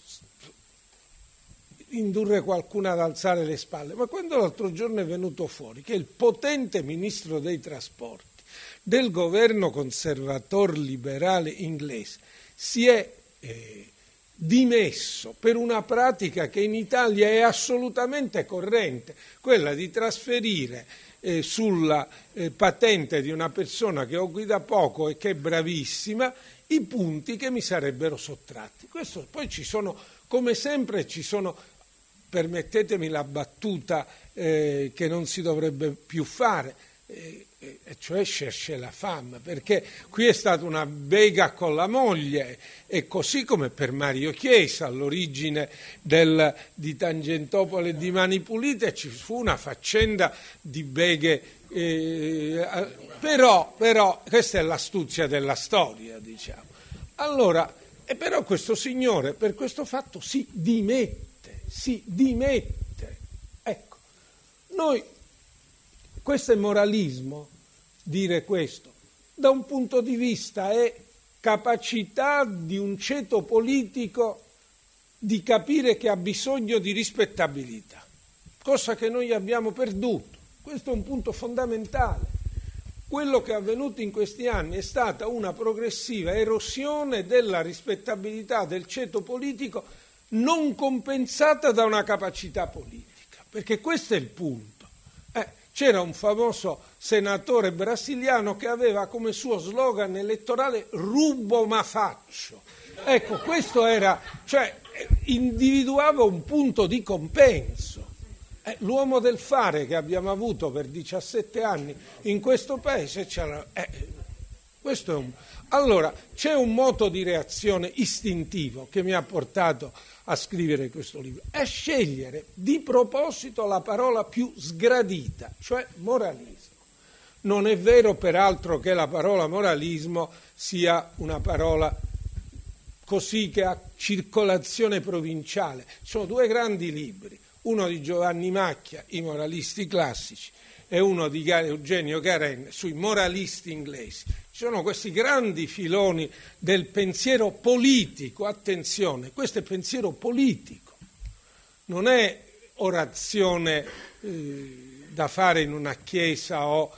indurre qualcuno ad alzare le spalle, ma quando l'altro giorno è venuto fuori che il potente ministro dei trasporti del governo conservator liberale inglese si è dimesso per una pratica che in Italia è assolutamente corrente, quella di trasferire sulla patente di una persona che guida poco e che è bravissima i punti che mi sarebbero sottratti. Questo, poi ci sono, come sempre, permettetemi la battuta che non si dovrebbe più fare, e cioè chercher la femme, perché qui è stata una bega con la moglie, e così come per Mario Chiesa all'origine di Tangentopoli e di Mani Pulite ci fu una faccenda di beghe, però questa è l'astuzia della storia, diciamo. Allora, però questo signore per questo fatto si dimette. Ecco, questo è moralismo, dire questo. Da un punto di vista è capacità di un ceto politico di capire che ha bisogno di rispettabilità, cosa che noi abbiamo perduto. Questo è un punto fondamentale. quello che è avvenuto in questi anni è stata una progressiva erosione della rispettabilità del ceto politico non compensata da una capacità politica, perché questo è il punto. C'era un famoso senatore brasiliano che aveva come suo slogan elettorale "rubo ma faccio". Ecco, questo era, cioè individuava un punto di compenso. L'uomo del fare che abbiamo avuto per 17 anni in questo paese questo è allora c'è un moto di reazione istintivo che mi ha portato a scrivere questo libro, è scegliere di proposito la parola più sgradita, cioè moralismo. Non è vero peraltro che la parola moralismo sia una parola così che ha circolazione provinciale. Ci sono due grandi libri, uno di Giovanni Macchia, I moralisti classici, e uno di Eugenio Carène sui moralisti inglesi. Ci sono questi grandi filoni del pensiero politico, attenzione, questo è pensiero politico, non è orazione da fare in una chiesa o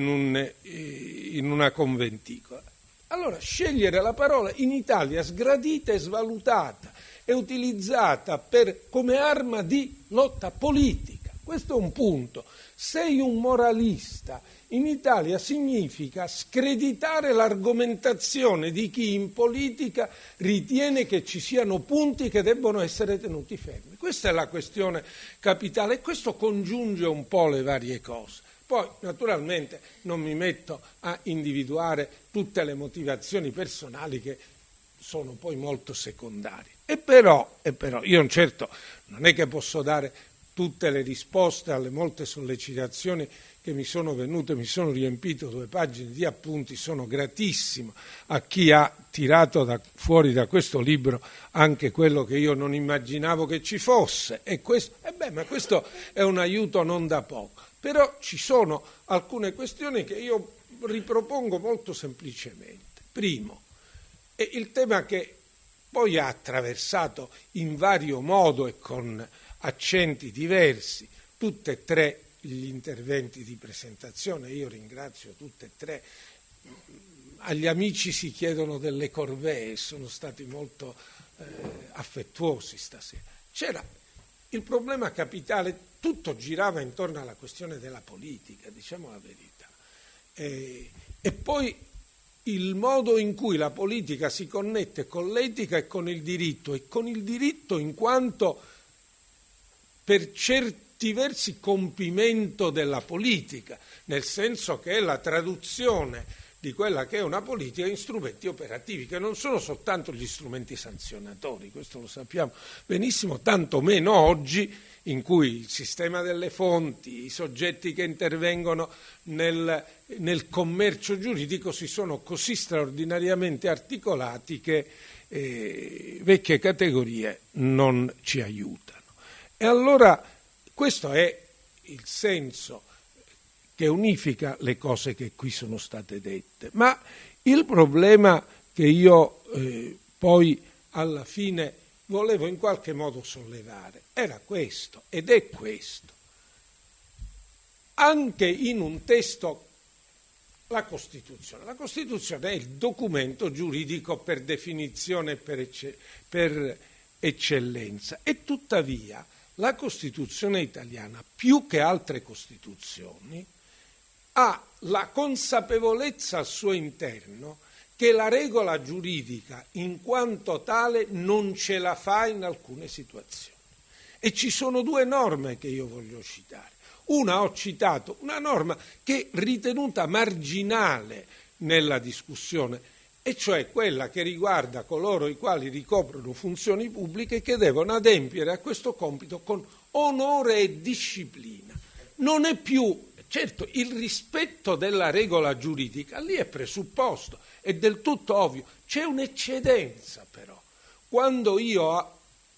in una conventicola. Allora, scegliere la parola in Italia sgradita e svalutata e utilizzata come arma di lotta politica. Questo è un punto. Sei un moralista in Italia significa screditare l'argomentazione di chi in politica ritiene che ci siano punti che debbono essere tenuti fermi. Questa è la questione capitale e questo congiunge un po' le varie cose. Poi, naturalmente, non mi metto a individuare tutte le motivazioni personali che sono poi molto secondarie. E però io non è che posso dare tutte le risposte alle molte sollecitazioni che mi sono venute, mi sono riempito 2 pagine di appunti, sono gratissimo a chi ha tirato fuori da questo libro anche quello che io non immaginavo che ci fosse, ma questo è un aiuto non da poco. Però ci sono alcune questioni che io ripropongo molto semplicemente. Primo, è il tema che poi ha attraversato in vario modo e con accenti diversi tutte e 3 gli interventi di presentazione. Io ringrazio tutte e 3. Agli amici si chiedono delle corvée, sono stati molto affettuosi stasera. C'era il problema capitale, tutto girava intorno alla questione della politica, diciamo la verità, e poi il modo in cui la politica si connette con l'etica e con il diritto in quanto per certi versi compimento della politica, nel senso che è la traduzione di quella che è una politica in strumenti operativi, che non sono soltanto gli strumenti sanzionatori, questo lo sappiamo benissimo, tanto meno oggi in cui il sistema delle fonti, i soggetti che intervengono nel commercio giuridico si sono così straordinariamente articolati che vecchie categorie non ci aiutano. E allora questo è il senso che unifica le cose che qui sono state dette. Ma il problema che io poi alla fine volevo in qualche modo sollevare era questo, ed è questo. Anche in un testo, la Costituzione è il documento giuridico per definizione e per eccellenza, e tuttavia la Costituzione italiana, più che altre Costituzioni, ha la consapevolezza al suo interno che la regola giuridica in quanto tale non ce la fa in alcune situazioni. E ci sono 2 norme che io voglio citare. Una ho citato, una norma che è ritenuta marginale nella discussione, e cioè quella che riguarda coloro i quali ricoprono funzioni pubbliche che devono adempiere a questo compito con onore e disciplina. Non è più, certo, il rispetto della regola giuridica, lì è presupposto, è del tutto ovvio, c'è un'eccedenza però. Quando io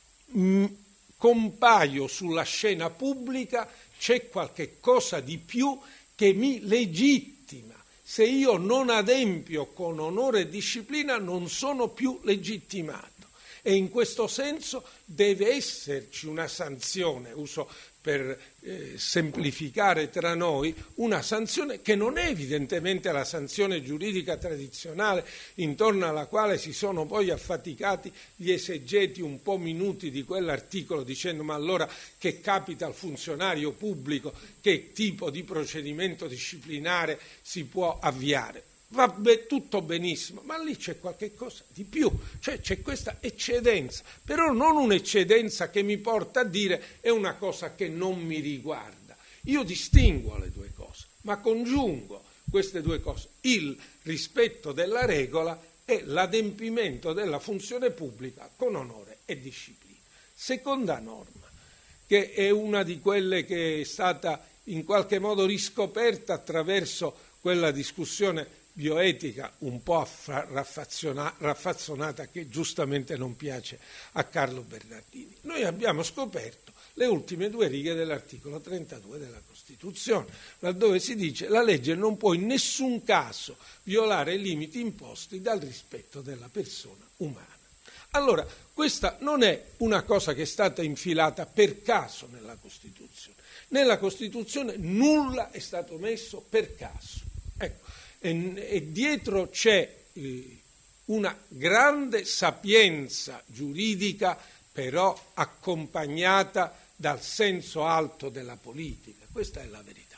compaio sulla scena pubblica c'è qualche cosa di più che mi legittima. Se io non adempio con onore e disciplina non sono più legittimato. e in questo senso deve esserci una sanzione, uso per semplificare tra noi, una sanzione che non è evidentemente la sanzione giuridica tradizionale intorno alla quale si sono poi affaticati gli esegeti un po' minuti di quell'articolo dicendo ma allora che capita al funzionario pubblico, che tipo di procedimento disciplinare si può avviare. Va tutto benissimo, ma lì c'è qualche cosa di più, cioè c'è questa eccedenza, però non un'eccedenza che mi porta a dire è una cosa che non mi riguarda. Io distinguo le due cose, ma congiungo queste due cose, il rispetto della regola e l'adempimento della funzione pubblica con onore e disciplina. Seconda norma, che è una di quelle che è stata in qualche modo riscoperta attraverso quella discussione bioetica un po' raffazzonata che giustamente non piace a Carlo Bernardini. Noi abbiamo scoperto le ultime due righe dell'articolo 32 della Costituzione, laddove si dice la legge non può in nessun caso violare i limiti imposti dal rispetto della persona umana. Allora, questa non è una cosa che è stata infilata per caso nella Costituzione. Nella Costituzione nulla è stato messo per caso. Ecco. E dietro c'è una grande sapienza giuridica, però accompagnata dal senso alto della politica. Questa è la verità.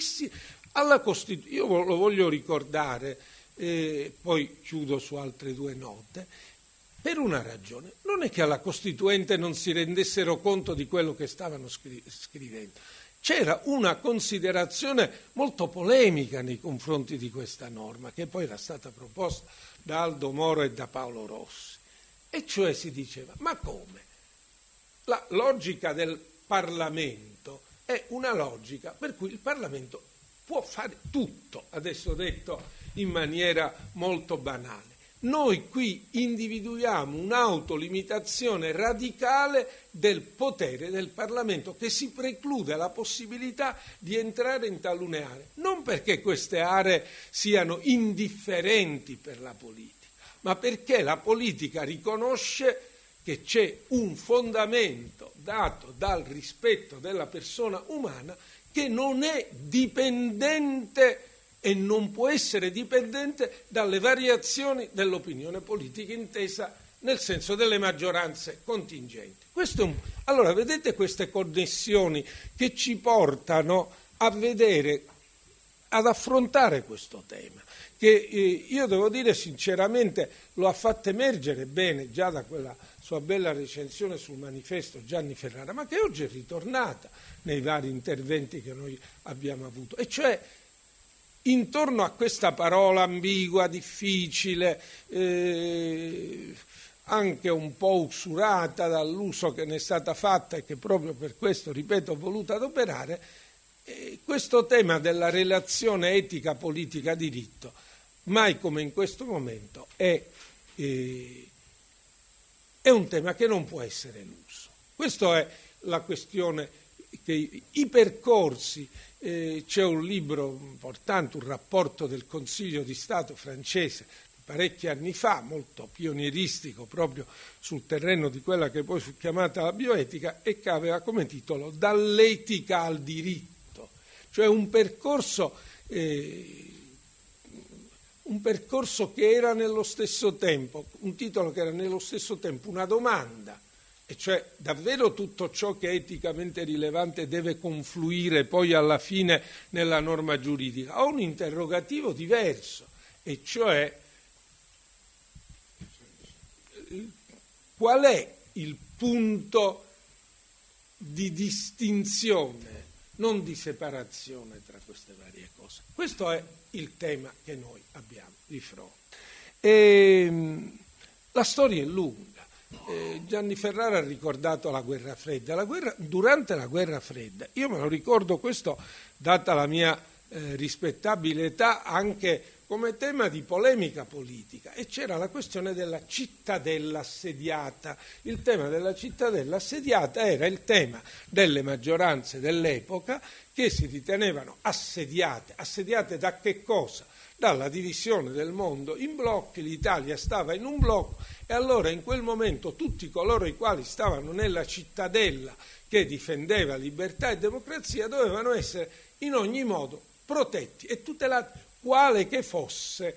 Io lo voglio ricordare, poi chiudo su altre due note, per una ragione. Non è che alla Costituente non si rendessero conto di quello che stavano scrivendo. C'era una considerazione molto polemica nei confronti di questa norma, che poi era stata proposta da Aldo Moro e da Paolo Rossi. E cioè si diceva, ma come? La logica del Parlamento è una logica per cui il Parlamento può fare tutto, adesso detto in maniera molto banale. Noi qui individuiamo un'autolimitazione radicale del potere del Parlamento che si preclude la possibilità di entrare in talune aree, non perché queste aree siano indifferenti per la politica, ma perché la politica riconosce che c'è un fondamento dato dal rispetto della persona umana che non è dipendente e non può essere dipendente dalle variazioni dell'opinione politica intesa nel senso delle maggioranze contingenti. Allora, vedete queste connessioni che ci portano a vedere, ad affrontare questo tema, che io devo dire sinceramente lo ha fatto emergere bene già da quella sua bella recensione sul manifesto Gianni Ferrara, ma che oggi è ritornata nei vari interventi che noi abbiamo avuto, e cioè intorno a questa parola ambigua, difficile, anche un po' usurata dall'uso che ne è stata fatta e che proprio per questo, ripeto, ho voluto adoperare, questo tema della relazione etica, politica, diritto, mai come in questo momento è un tema che non può essere eluso. Questa è la questione che i percorsi. C'è un libro importante, un rapporto del Consiglio di Stato francese parecchi anni fa, molto pionieristico proprio sul terreno di quella che poi fu chiamata la bioetica e che aveva come titolo Dall'etica al diritto, cioè un percorso che era nello stesso tempo, un titolo che era nello stesso tempo una domanda, e cioè davvero tutto ciò che è eticamente rilevante deve confluire poi alla fine nella norma giuridica, o un interrogativo diverso, e cioè qual è il punto di distinzione, non di separazione tra queste varie cose. Questo è il tema che noi abbiamo di fronte. La storia è lunga. Gianni Ferrara ha ricordato la guerra fredda. Durante la guerra fredda, io me lo ricordo questo, data la mia rispettabile età, anche come tema di polemica politica, e c'era la questione della cittadella assediata. Il tema della cittadella assediata era il tema delle maggioranze dell'epoca che si ritenevano assediate da che cosa? dalla divisione del mondo in blocchi, l'Italia stava in un blocco e allora in quel momento tutti coloro i quali stavano nella cittadella che difendeva libertà e democrazia dovevano essere in ogni modo protetti e tutelati, quale che fosse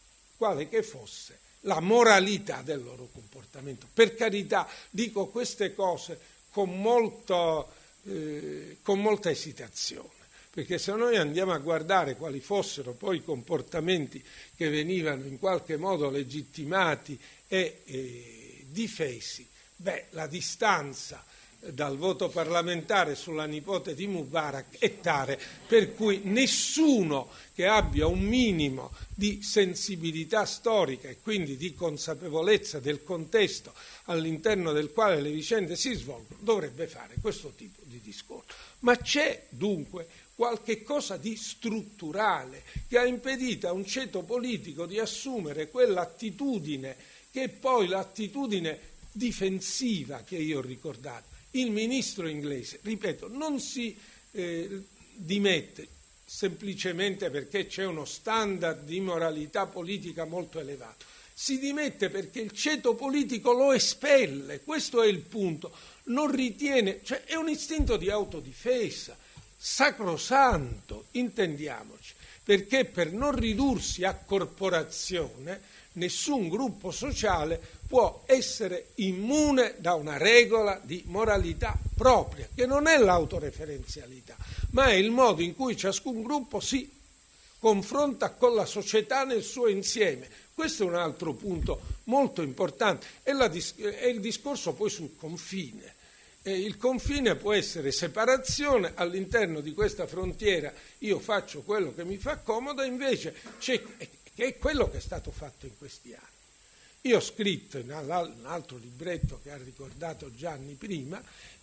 la moralità del loro comportamento. Per carità, dico queste cose con molta esitazione, perché se noi andiamo a guardare quali fossero poi i comportamenti che venivano in qualche modo legittimati e difesi, la distanza dal voto parlamentare sulla nipote di Mubarak è tale per cui nessuno che abbia un minimo di sensibilità storica e quindi di consapevolezza del contesto all'interno del quale le vicende si svolgono dovrebbe fare questo tipo di discorso. Ma c'è dunque qualche cosa di strutturale che ha impedito a un ceto politico di assumere quell'attitudine che è poi l'attitudine difensiva che io ho ricordato. Il ministro inglese, ripeto, non si dimette semplicemente perché c'è uno standard di moralità politica molto elevato, si dimette perché il ceto politico lo espelle, questo è il punto, non ritiene, cioè è un istinto di autodifesa, sacrosanto, intendiamoci, perché per non ridursi a corporazione nessun gruppo sociale può essere immune da una regola di moralità propria, che non è l'autoreferenzialità, ma è il modo in cui ciascun gruppo si confronta con la società nel suo insieme. Questo è un altro punto molto importante. È il discorso poi sul confine. Il confine può essere separazione, all'interno di questa frontiera io faccio quello che mi fa comodo, invece che è quello che è stato fatto in questi anni. Io ho scritto in un altro libretto che ha ricordato Gianni prima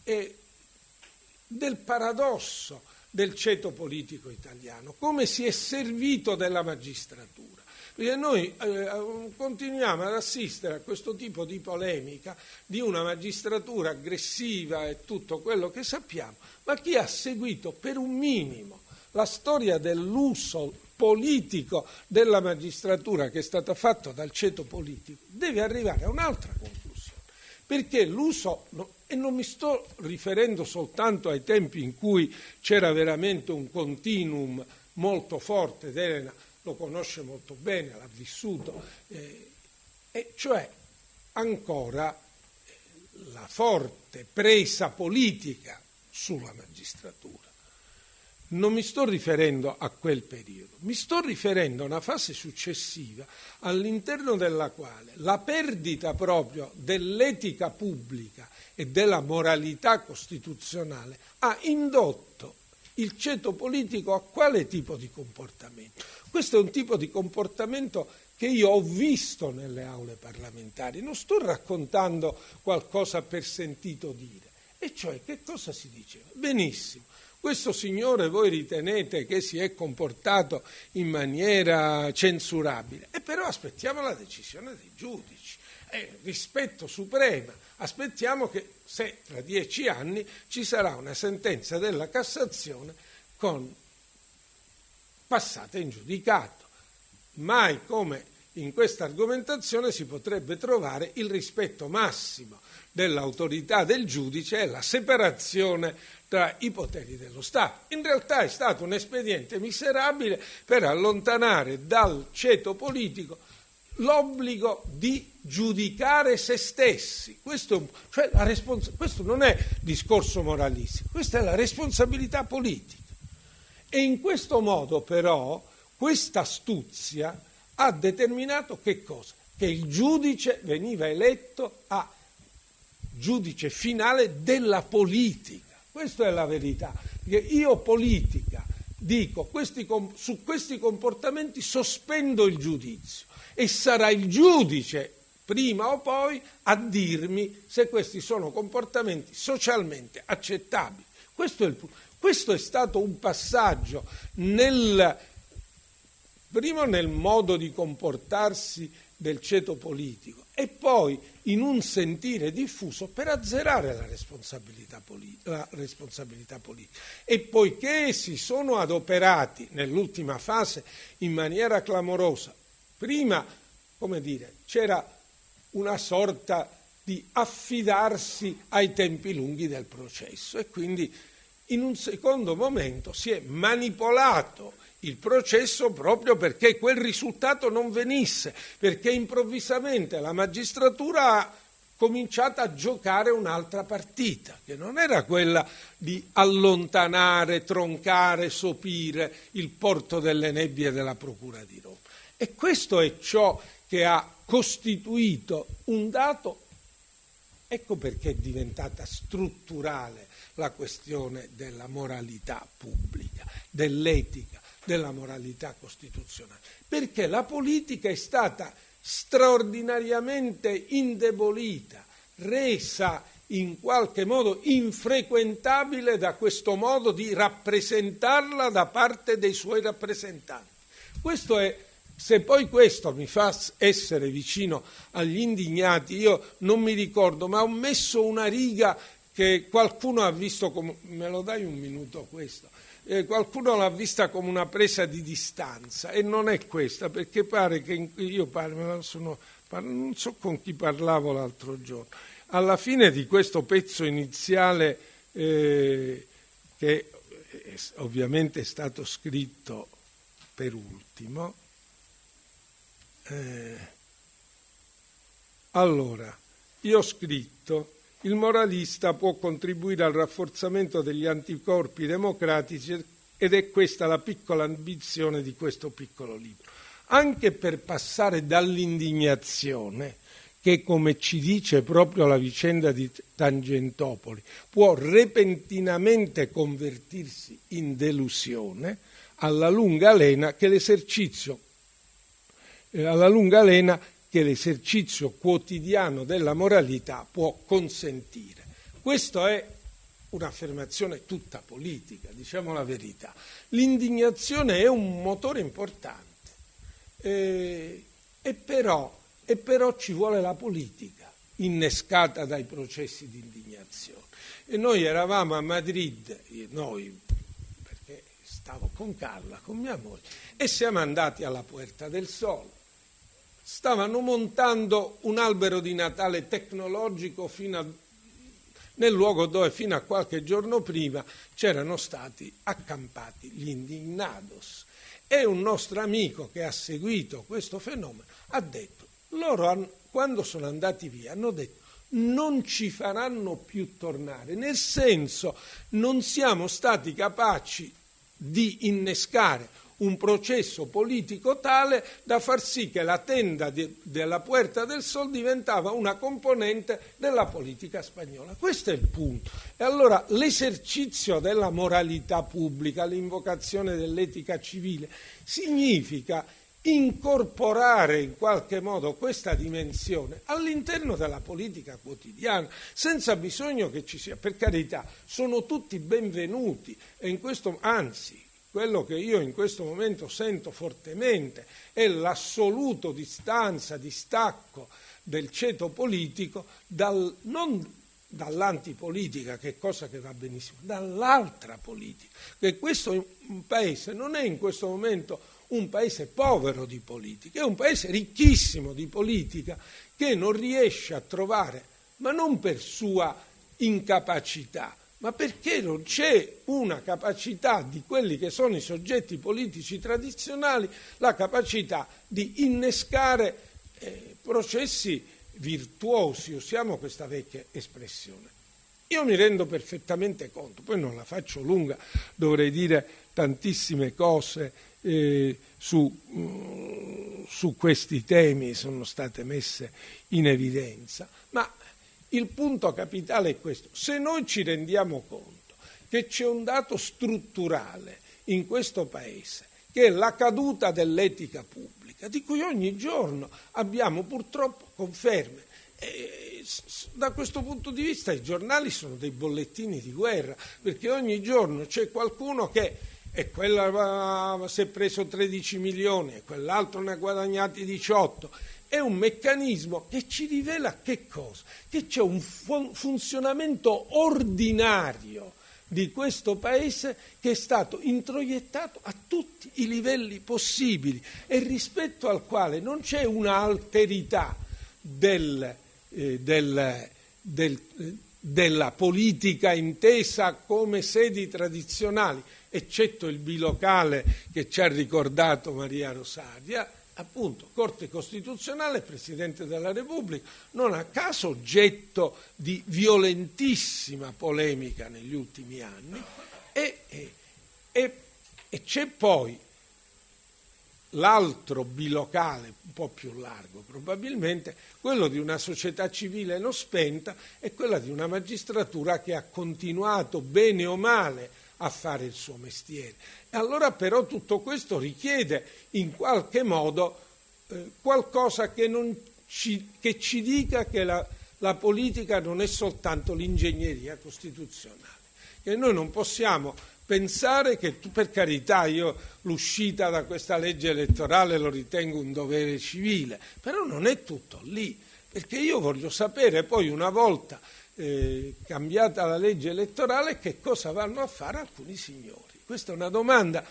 del paradosso del ceto politico italiano, come si è servito della magistratura, perché noi continuiamo ad assistere a questo tipo di polemica di una magistratura aggressiva e tutto quello che sappiamo, ma chi ha seguito per un minimo la storia dell'uso politico della magistratura che è stata fatta dal ceto politico deve arrivare a un'altra conclusione, perché l'uso, e non mi sto riferendo soltanto ai tempi in cui c'era veramente un continuum molto forte, ed Elena lo conosce molto bene, l'ha vissuto, e cioè ancora la forte presa politica sulla magistratura. Non mi sto riferendo a quel periodo, mi sto riferendo a una fase successiva all'interno della quale la perdita proprio dell'etica pubblica e della moralità costituzionale ha indotto il ceto politico a quale tipo di comportamento? Questo è un tipo di comportamento che io ho visto nelle aule parlamentari, non sto raccontando qualcosa per sentito dire, e cioè che cosa si diceva? Benissimo. Questo signore voi ritenete che si è comportato in maniera censurabile, e però aspettiamo la decisione dei giudici, rispetto supremo, aspettiamo che se tra 10 anni ci sarà una sentenza della Cassazione passata in giudicato. Mai come in questa argomentazione si potrebbe trovare il rispetto massimo dell'autorità del giudice e la separazione tra i poteri dello Stato. In realtà è stato un espediente miserabile per allontanare dal ceto politico l'obbligo di giudicare se stessi. Questo non è discorso moralistico, questa è la responsabilità politica. E in questo modo però questa astuzia ha determinato che cosa? Che il giudice veniva eletto a giudice finale della politica. Questa è la verità, perché io politica dico su questi comportamenti sospendo il giudizio e sarà il giudice prima o poi a dirmi se questi sono comportamenti socialmente accettabili. Questo è stato un passaggio primo nel modo di comportarsi del ceto politico e poi in un sentire diffuso per azzerare la responsabilità politica. E poiché si sono adoperati nell'ultima fase in maniera clamorosa, prima, come dire, c'era una sorta di affidarsi ai tempi lunghi del processo e quindi in un secondo momento si è manipolato il processo proprio perché quel risultato non venisse, perché improvvisamente la magistratura ha cominciato a giocare un'altra partita, che non era quella di allontanare, troncare, sopire il porto delle nebbie della Procura di Roma. E questo è ciò che ha costituito un dato. Ecco perché è diventata strutturale la questione della moralità pubblica, dell'etica, della moralità costituzionale, perché la politica è stata straordinariamente indebolita, resa in qualche modo infrequentabile da questo modo di rappresentarla da parte dei suoi rappresentanti. Questo è, se poi questo mi fa essere vicino agli indignati, io non mi ricordo, ma ho messo una riga che qualcuno ha visto come, me lo dai un minuto questo? Qualcuno l'ha vista come una presa di distanza e non è questa, perché pare che non so con chi parlavo l'altro giorno. Alla fine di questo pezzo iniziale, che ovviamente è stato scritto per ultimo, allora, io ho scritto: il moralista può contribuire al rafforzamento degli anticorpi democratici ed è questa la piccola ambizione di questo piccolo libro. Anche per passare dall'indignazione, che come ci dice proprio la vicenda di Tangentopoli, può repentinamente convertirsi in delusione, alla lunga lena che l'esercizio quotidiano della moralità può consentire. Questa è un'affermazione tutta politica, diciamo la verità. L'indignazione è un motore importante, e però ci vuole la politica innescata dai processi di indignazione. E noi eravamo a Madrid, perché stavo con Carla, con mia moglie, e siamo andati alla Puerta del Sol. Stavano montando un albero di Natale tecnologico nel luogo dove fino a qualche giorno prima c'erano stati accampati gli indignados. E un nostro amico che ha seguito questo fenomeno ha detto, quando sono andati via, hanno detto non ci faranno più tornare, nel senso non siamo stati capaci di innescare un processo politico tale da far sì che la tenda della Puerta del Sol diventava una componente della politica spagnola. Questo è il punto. E allora l'esercizio della moralità pubblica, l'invocazione dell'etica civile, significa incorporare in qualche modo questa dimensione all'interno della politica quotidiana, senza bisogno che ci sia, per carità, sono tutti benvenuti e in questo, anzi, quello che io in questo momento sento fortemente è l'assoluto distacco del ceto politico non dall'antipolitica, che è cosa che va benissimo, dall'altra politica, che questo paese non è in questo momento un paese povero di politica, è un paese ricchissimo di politica che non riesce a trovare, ma non per sua incapacità, ma perché non c'è una capacità di quelli che sono i soggetti politici tradizionali, la capacità di innescare processi virtuosi, usiamo questa vecchia espressione. Io mi rendo perfettamente conto, poi non la faccio lunga, dovrei dire tantissime cose su questi temi, sono state messe in evidenza, ma il punto capitale è questo: se noi ci rendiamo conto che c'è un dato strutturale in questo Paese, che è la caduta dell'etica pubblica, di cui ogni giorno abbiamo purtroppo conferme, da questo punto di vista i giornali sono dei bollettini di guerra, perché ogni giorno c'è qualcuno che e quella si è preso 13 milioni e quell'altro ne ha guadagnati 18. È un meccanismo che ci rivela che cosa? Che c'è un funzionamento ordinario di questo Paese che è stato introiettato a tutti i livelli possibili e rispetto al quale non c'è una alterità della politica intesa come sedi tradizionali, eccetto il bilocale che ci ha ricordato Maria Rosaria, appunto Corte Costituzionale, Presidente della Repubblica, non a caso oggetto di violentissima polemica negli ultimi anni, e c'è poi l'altro bilocale, un po' più largo probabilmente, quello di una società civile non spenta e quella di una magistratura che ha continuato bene o male a fare il suo mestiere. E allora però tutto questo richiede in qualche modo qualcosa che ci dica che la politica non è soltanto l'ingegneria costituzionale, che noi non possiamo pensare che, per carità, io l'uscita da questa legge elettorale lo ritengo un dovere civile, però non è tutto lì, perché io voglio sapere poi, una volta cambiata la legge elettorale, che cosa vanno a fare alcuni signori. Questa è una domanda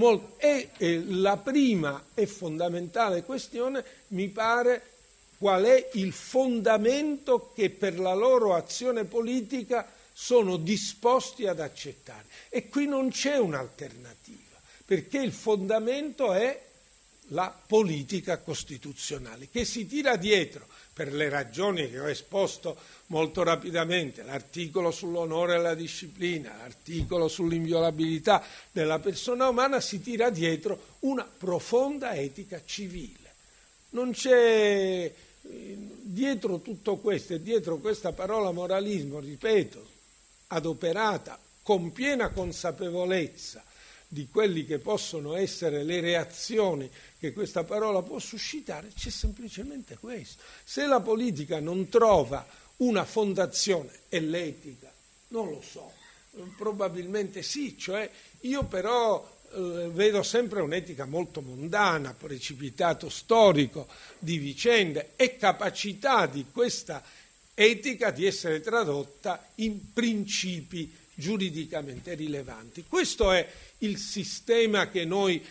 la prima e fondamentale questione, mi pare, qual è il fondamento che per la loro azione politica sono disposti ad accettare. E qui non c'è un'alternativa, perché il fondamento è la politica costituzionale, che si tira dietro, per le ragioni che ho esposto molto rapidamente, l'articolo sull'onore e la disciplina, l'articolo sull'inviolabilità della persona umana, si tira dietro una profonda etica civile. Non c'è dietro tutto questo, e dietro questa parola moralismo, ripeto, adoperata con piena consapevolezza di quelli che possono essere le reazioni che questa parola può suscitare, c'è semplicemente questo. Se la politica non trova una fondazione, e l'etica, non lo so, probabilmente sì, cioè io però vedo sempre un'etica molto mondana, precipitato storico di vicende e capacità di questa etica di essere tradotta in principi giuridicamente rilevanti. Questo è il sistema che noi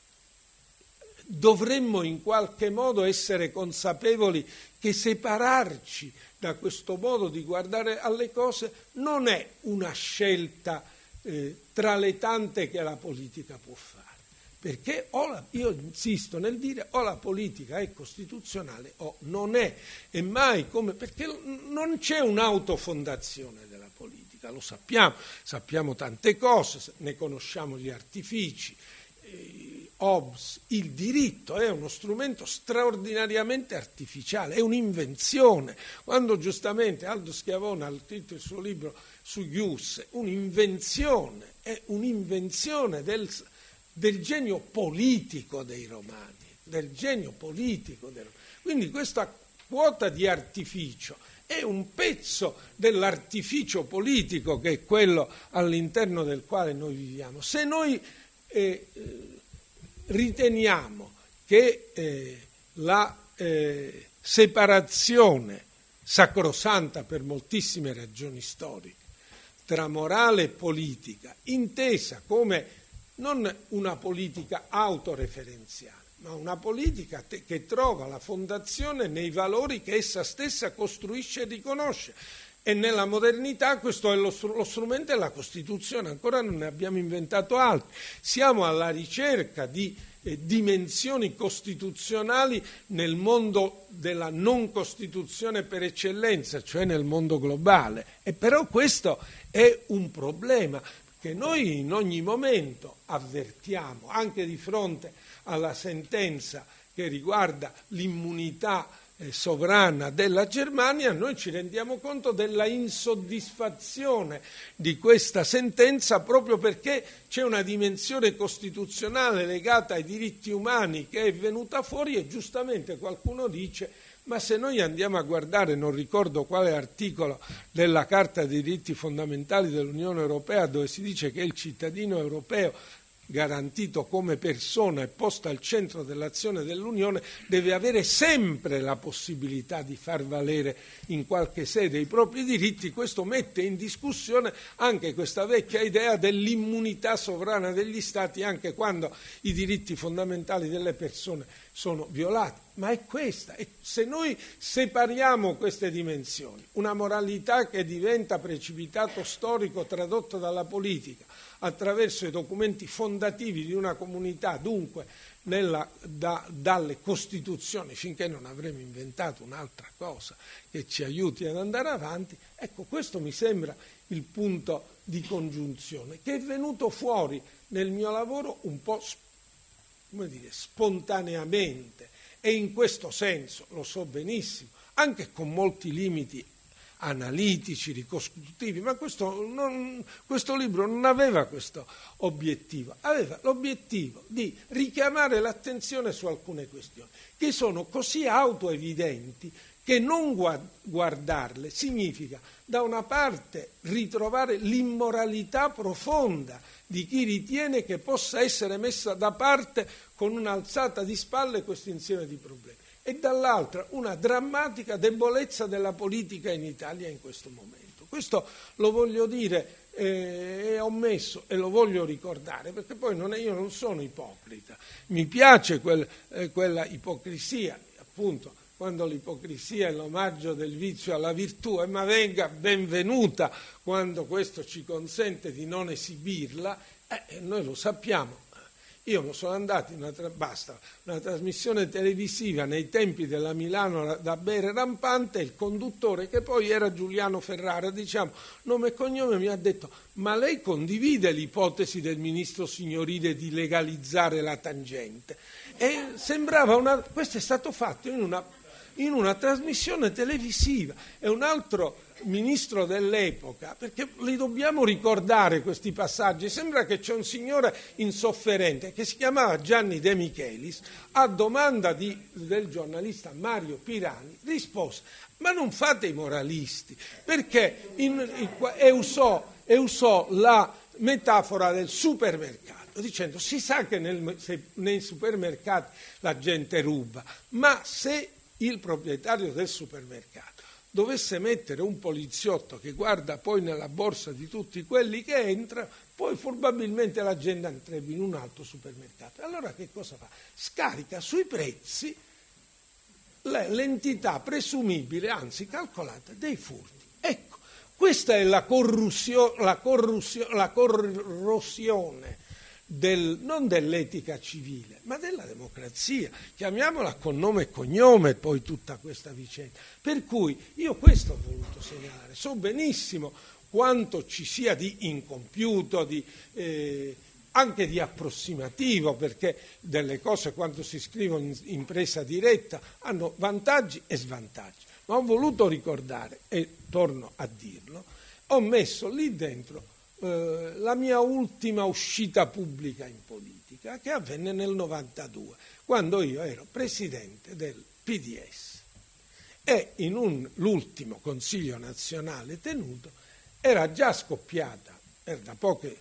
dovremmo in qualche modo essere consapevoli che separarci da questo modo di guardare alle cose non è una scelta tra le tante che la politica può fare, perché io insisto nel dire o la politica è costituzionale o non è, e mai perché non c'è un'autofondazione della politica, lo sappiamo tante cose, ne conosciamo gli artifici. Hobbes, il diritto è uno strumento straordinariamente artificiale, è un'invenzione. Quando giustamente Aldo Schiavone ha scritto il suo libro su Ius, è un'invenzione del genio politico dei romani, Quindi questa quota di artificio è un pezzo dell'artificio politico che è quello all'interno del quale noi viviamo. Se noi riteniamo che la separazione sacrosanta per moltissime ragioni storiche tra morale e politica, intesa come non una politica autoreferenziale, ma una politica che trova la fondazione nei valori che essa stessa costruisce e riconosce. E nella modernità questo è lo strumento della Costituzione, ancora non ne abbiamo inventato altri. Siamo alla ricerca di dimensioni costituzionali nel mondo della non Costituzione per eccellenza, cioè nel mondo globale. E però questo è un problema che noi in ogni momento avvertiamo, anche di fronte alla sentenza che riguarda l'immunità sovrana della Germania, noi ci rendiamo conto della insoddisfazione di questa sentenza proprio perché c'è una dimensione costituzionale legata ai diritti umani che è venuta fuori e giustamente qualcuno dice: ma se noi andiamo a guardare, non ricordo quale articolo della Carta dei diritti fondamentali dell'Unione Europea, dove si dice che il cittadino europeo garantito come persona e posto al centro dell'azione dell'Unione, deve avere sempre la possibilità di far valere in qualche sede i propri diritti. Questo mette in discussione anche questa vecchia idea dell'immunità sovrana degli Stati anche quando i diritti fondamentali delle persone sono violati. Ma è questa, e se noi separiamo queste dimensioni, una moralità che diventa precipitato storico tradotto dalla politica attraverso i documenti fondativi di una comunità, dunque dalle Costituzioni, finché non avremo inventato un'altra cosa che ci aiuti ad andare avanti, ecco, questo mi sembra il punto di congiunzione, che è venuto fuori nel mio lavoro un po' spontaneamente, e in questo senso, lo so benissimo, anche con molti limiti analitici, ricostruttivi, ma questo libro non aveva questo obiettivo, aveva l'obiettivo di richiamare l'attenzione su alcune questioni che sono così autoevidenti che non guardarle significa da una parte ritrovare l'immoralità profonda di chi ritiene che possa essere messa da parte con un'alzata di spalle questo insieme di problemi, e dall'altra una drammatica debolezza della politica in Italia in questo momento. Questo lo voglio dire e ho messo e lo voglio ricordare, perché poi io non sono ipocrita, mi piace quella ipocrisia, appunto, quando l'ipocrisia è l'omaggio del vizio alla virtù, ma venga benvenuta quando questo ci consente di non esibirla, noi lo sappiamo. Io non sono andato in una trasmissione televisiva nei tempi della Milano da bere rampante, il conduttore, che poi era Giuliano Ferrara, diciamo, nome e cognome, mi ha detto: ma lei condivide l'ipotesi del ministro Signorile di legalizzare la tangente? E sembrava questo è stato fatto in una trasmissione televisiva, e un altro ministro dell'epoca, perché li dobbiamo ricordare questi passaggi, sembra che c'è un signore insofferente che si chiamava Gianni De Michelis, a domanda del giornalista Mario Pirani rispose: ma non fate i moralisti, perché e usò la metafora del supermercato, dicendo: si sa che nei supermercati la gente ruba, ma se il proprietario del supermercato dovesse mettere un poliziotto che guarda poi nella borsa di tutti quelli che entrano, poi probabilmente la gente andrebbe in un altro supermercato. Allora che cosa fa? Scarica sui prezzi l'entità presumibile, anzi calcolata, dei furti. Ecco, questa è la corrosione non dell'etica civile, ma della democrazia, chiamiamola con nome e cognome poi tutta questa vicenda. Per cui io questo ho voluto segnalare, so benissimo quanto ci sia di incompiuto, anche di approssimativo, perché delle cose quando si scrivono in presa diretta hanno vantaggi e svantaggi, ma ho voluto ricordare, e torno a dirlo, ho messo lì dentro la mia ultima uscita pubblica in politica, che avvenne nel 92, quando io ero presidente del PDS, e l'ultimo Consiglio nazionale tenuto era già scoppiata, era da poche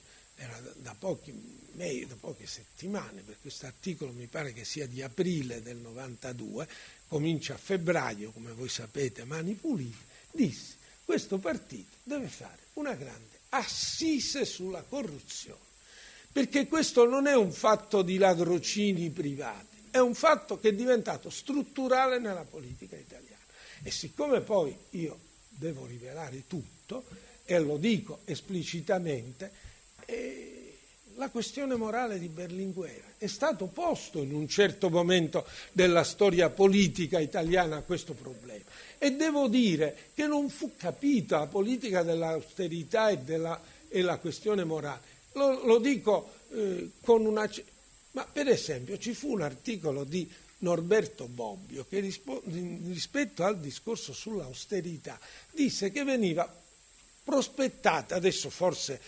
settimane, perché questo articolo mi pare che sia di aprile del 92, comincia a febbraio, come voi sapete, a mani pulite, dissi: questo partito deve fare una grande assise sulla corruzione, perché questo non è un fatto di ladrocini privati, è un fatto che è diventato strutturale nella politica italiana. E siccome poi io devo rivelare tutto, e lo dico esplicitamente, la questione morale di Berlinguer è stato posto in un certo momento della storia politica italiana questo problema, e devo dire che non fu capita la politica dell'austerità e la questione morale. Lo dico con una... Ma per esempio ci fu un articolo di Norberto Bobbio che rispetto al discorso sull'austerità disse che veniva prospettata, adesso forse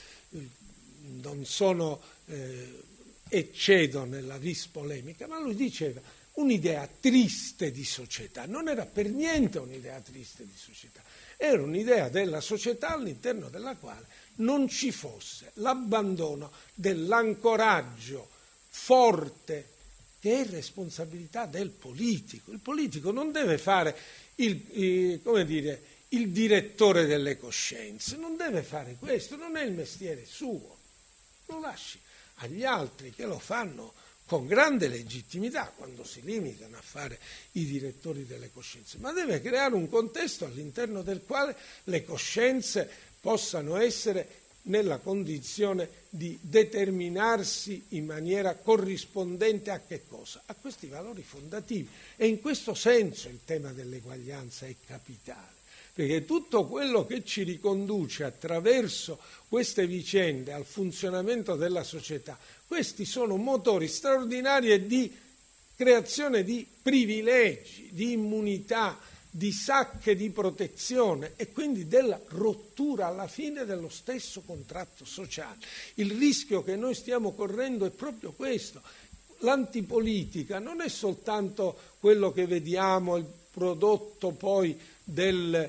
non sono eccedo nella vis polemica, ma lui diceva un'idea triste di società, non era per niente un'idea triste di società, era un'idea della società all'interno della quale non ci fosse l'abbandono dell'ancoraggio forte che è responsabilità del politico. Il politico non deve fare il direttore delle coscienze, non deve fare questo, non è il mestiere suo, lo lasci agli altri che lo fanno con grande legittimità quando si limitano a fare i direttori delle coscienze, ma deve creare un contesto all'interno del quale le coscienze possano essere nella condizione di determinarsi in maniera corrispondente a che cosa? A questi valori fondativi. E in questo senso il tema dell'eguaglianza è capitale, perché tutto quello che ci riconduce attraverso queste vicende al funzionamento della società, questi sono motori straordinari di creazione di privilegi, di immunità, di sacche di protezione e quindi della rottura alla fine dello stesso contratto sociale. Il rischio che noi stiamo correndo è proprio questo. L'antipolitica non è soltanto quello che vediamo, il prodotto poi di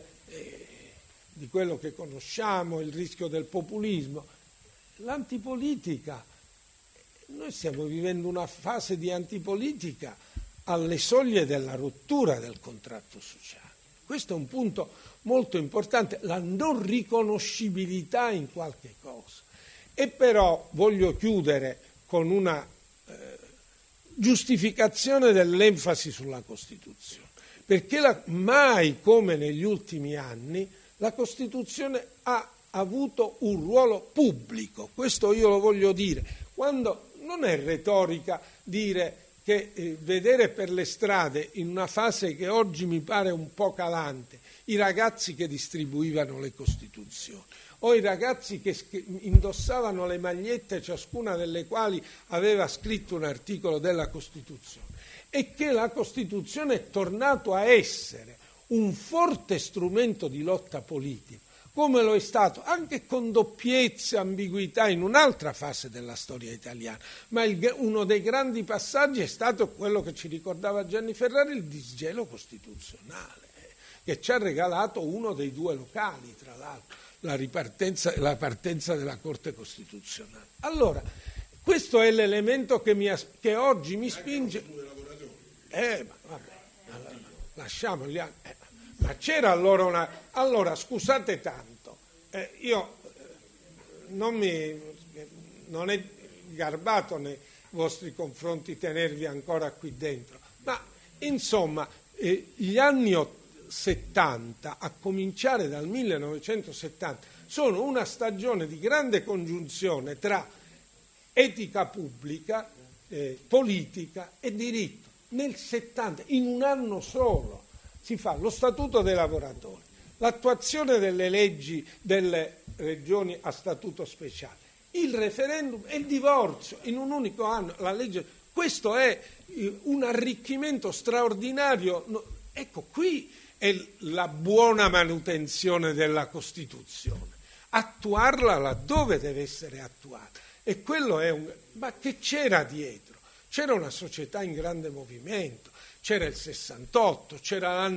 quello che conosciamo, il rischio del populismo. L'antipolitica, noi stiamo vivendo una fase di antipolitica alle soglie della rottura del contratto sociale. Questo è un punto molto importante, la non riconoscibilità in qualche cosa. E però voglio chiudere con una giustificazione dell'enfasi sulla Costituzione, perché mai come negli ultimi anni la Costituzione ha avuto un ruolo pubblico, questo io lo voglio dire, quando non è retorica dire che vedere per le strade, in una fase che oggi mi pare un po' calante, i ragazzi che distribuivano le Costituzioni o i ragazzi che indossavano le magliette, ciascuna delle quali aveva scritto un articolo della Costituzione, e che la Costituzione è tornato a essere un forte strumento di lotta politica, come lo è stato anche con doppiezze, ambiguità in un'altra fase della storia italiana, ma uno dei grandi passaggi è stato quello che ci ricordava Gianni Ferrari, il disgelo costituzionale, che ci ha regalato uno dei due locali, tra l'altro, la partenza della Corte Costituzionale. Allora, questo è l'elemento che oggi mi spinge. Ma vabbè, lasciamoli. Ma c'era allora Allora, scusate tanto, non è garbato nei vostri confronti tenervi ancora qui dentro, ma insomma, gli anni 70, a cominciare dal 1970, sono una stagione di grande congiunzione tra etica pubblica, politica e diritto. Nel 70, in un anno solo, si fa lo Statuto dei lavoratori, l'attuazione delle leggi delle regioni a statuto speciale, il referendum e il divorzio in un unico anno. Questo è un arricchimento straordinario. Ecco, qui è la buona manutenzione della Costituzione, attuarla laddove deve essere attuata. E quello è ma che c'era dietro? C'era una società in grande movimento. C'era il 68, c'era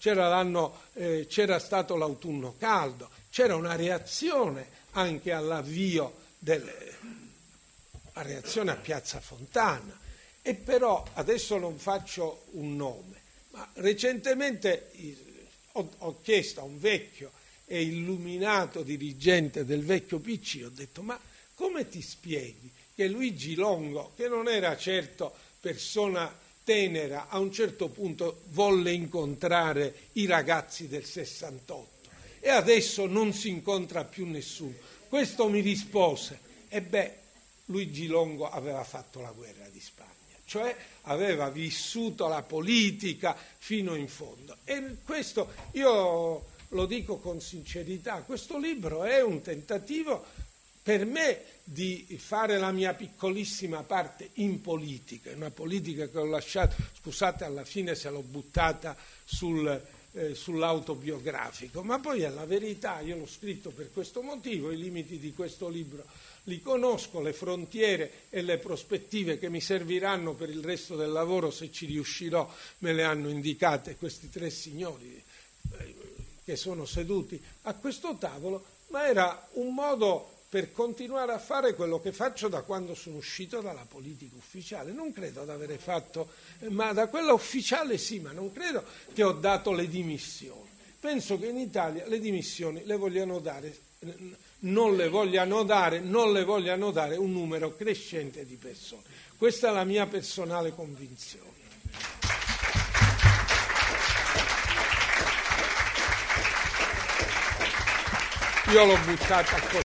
stato l'autunno caldo, c'era una reazione anche all'avvio la reazione a Piazza Fontana. E però adesso non faccio un nome, ma recentemente ho chiesto a un vecchio e illuminato dirigente del vecchio PC, ho detto: ma come ti spieghi che Luigi Longo, che non era certo persona tenera, a un certo punto volle incontrare i ragazzi del 68 e adesso non si incontra più nessuno? Questo mi rispose: Luigi Longo aveva fatto la guerra di Spagna, cioè aveva vissuto la politica fino in fondo. E questo io lo dico con sincerità, questo libro è un tentativo per me di fare la mia piccolissima parte in politica, una politica che ho lasciato, scusate, alla fine se l'ho buttata sul sull'autobiografico, ma poi è la verità. Io l'ho scritto per questo motivo, i limiti di questo libro li conosco, le frontiere e le prospettive che mi serviranno per il resto del lavoro, se ci riuscirò, me le hanno indicate questi tre signori che sono seduti a questo tavolo, ma era un modo per continuare a fare quello che faccio da quando sono uscito dalla politica ufficiale. Non credo di avere fatto, ma da quella ufficiale sì, ma non credo che ho dato le dimissioni. Penso che in Italia le dimissioni le vogliano dare, non le vogliano dare un numero crescente di persone. Questa è la mia personale convinzione. Io l'ho buttata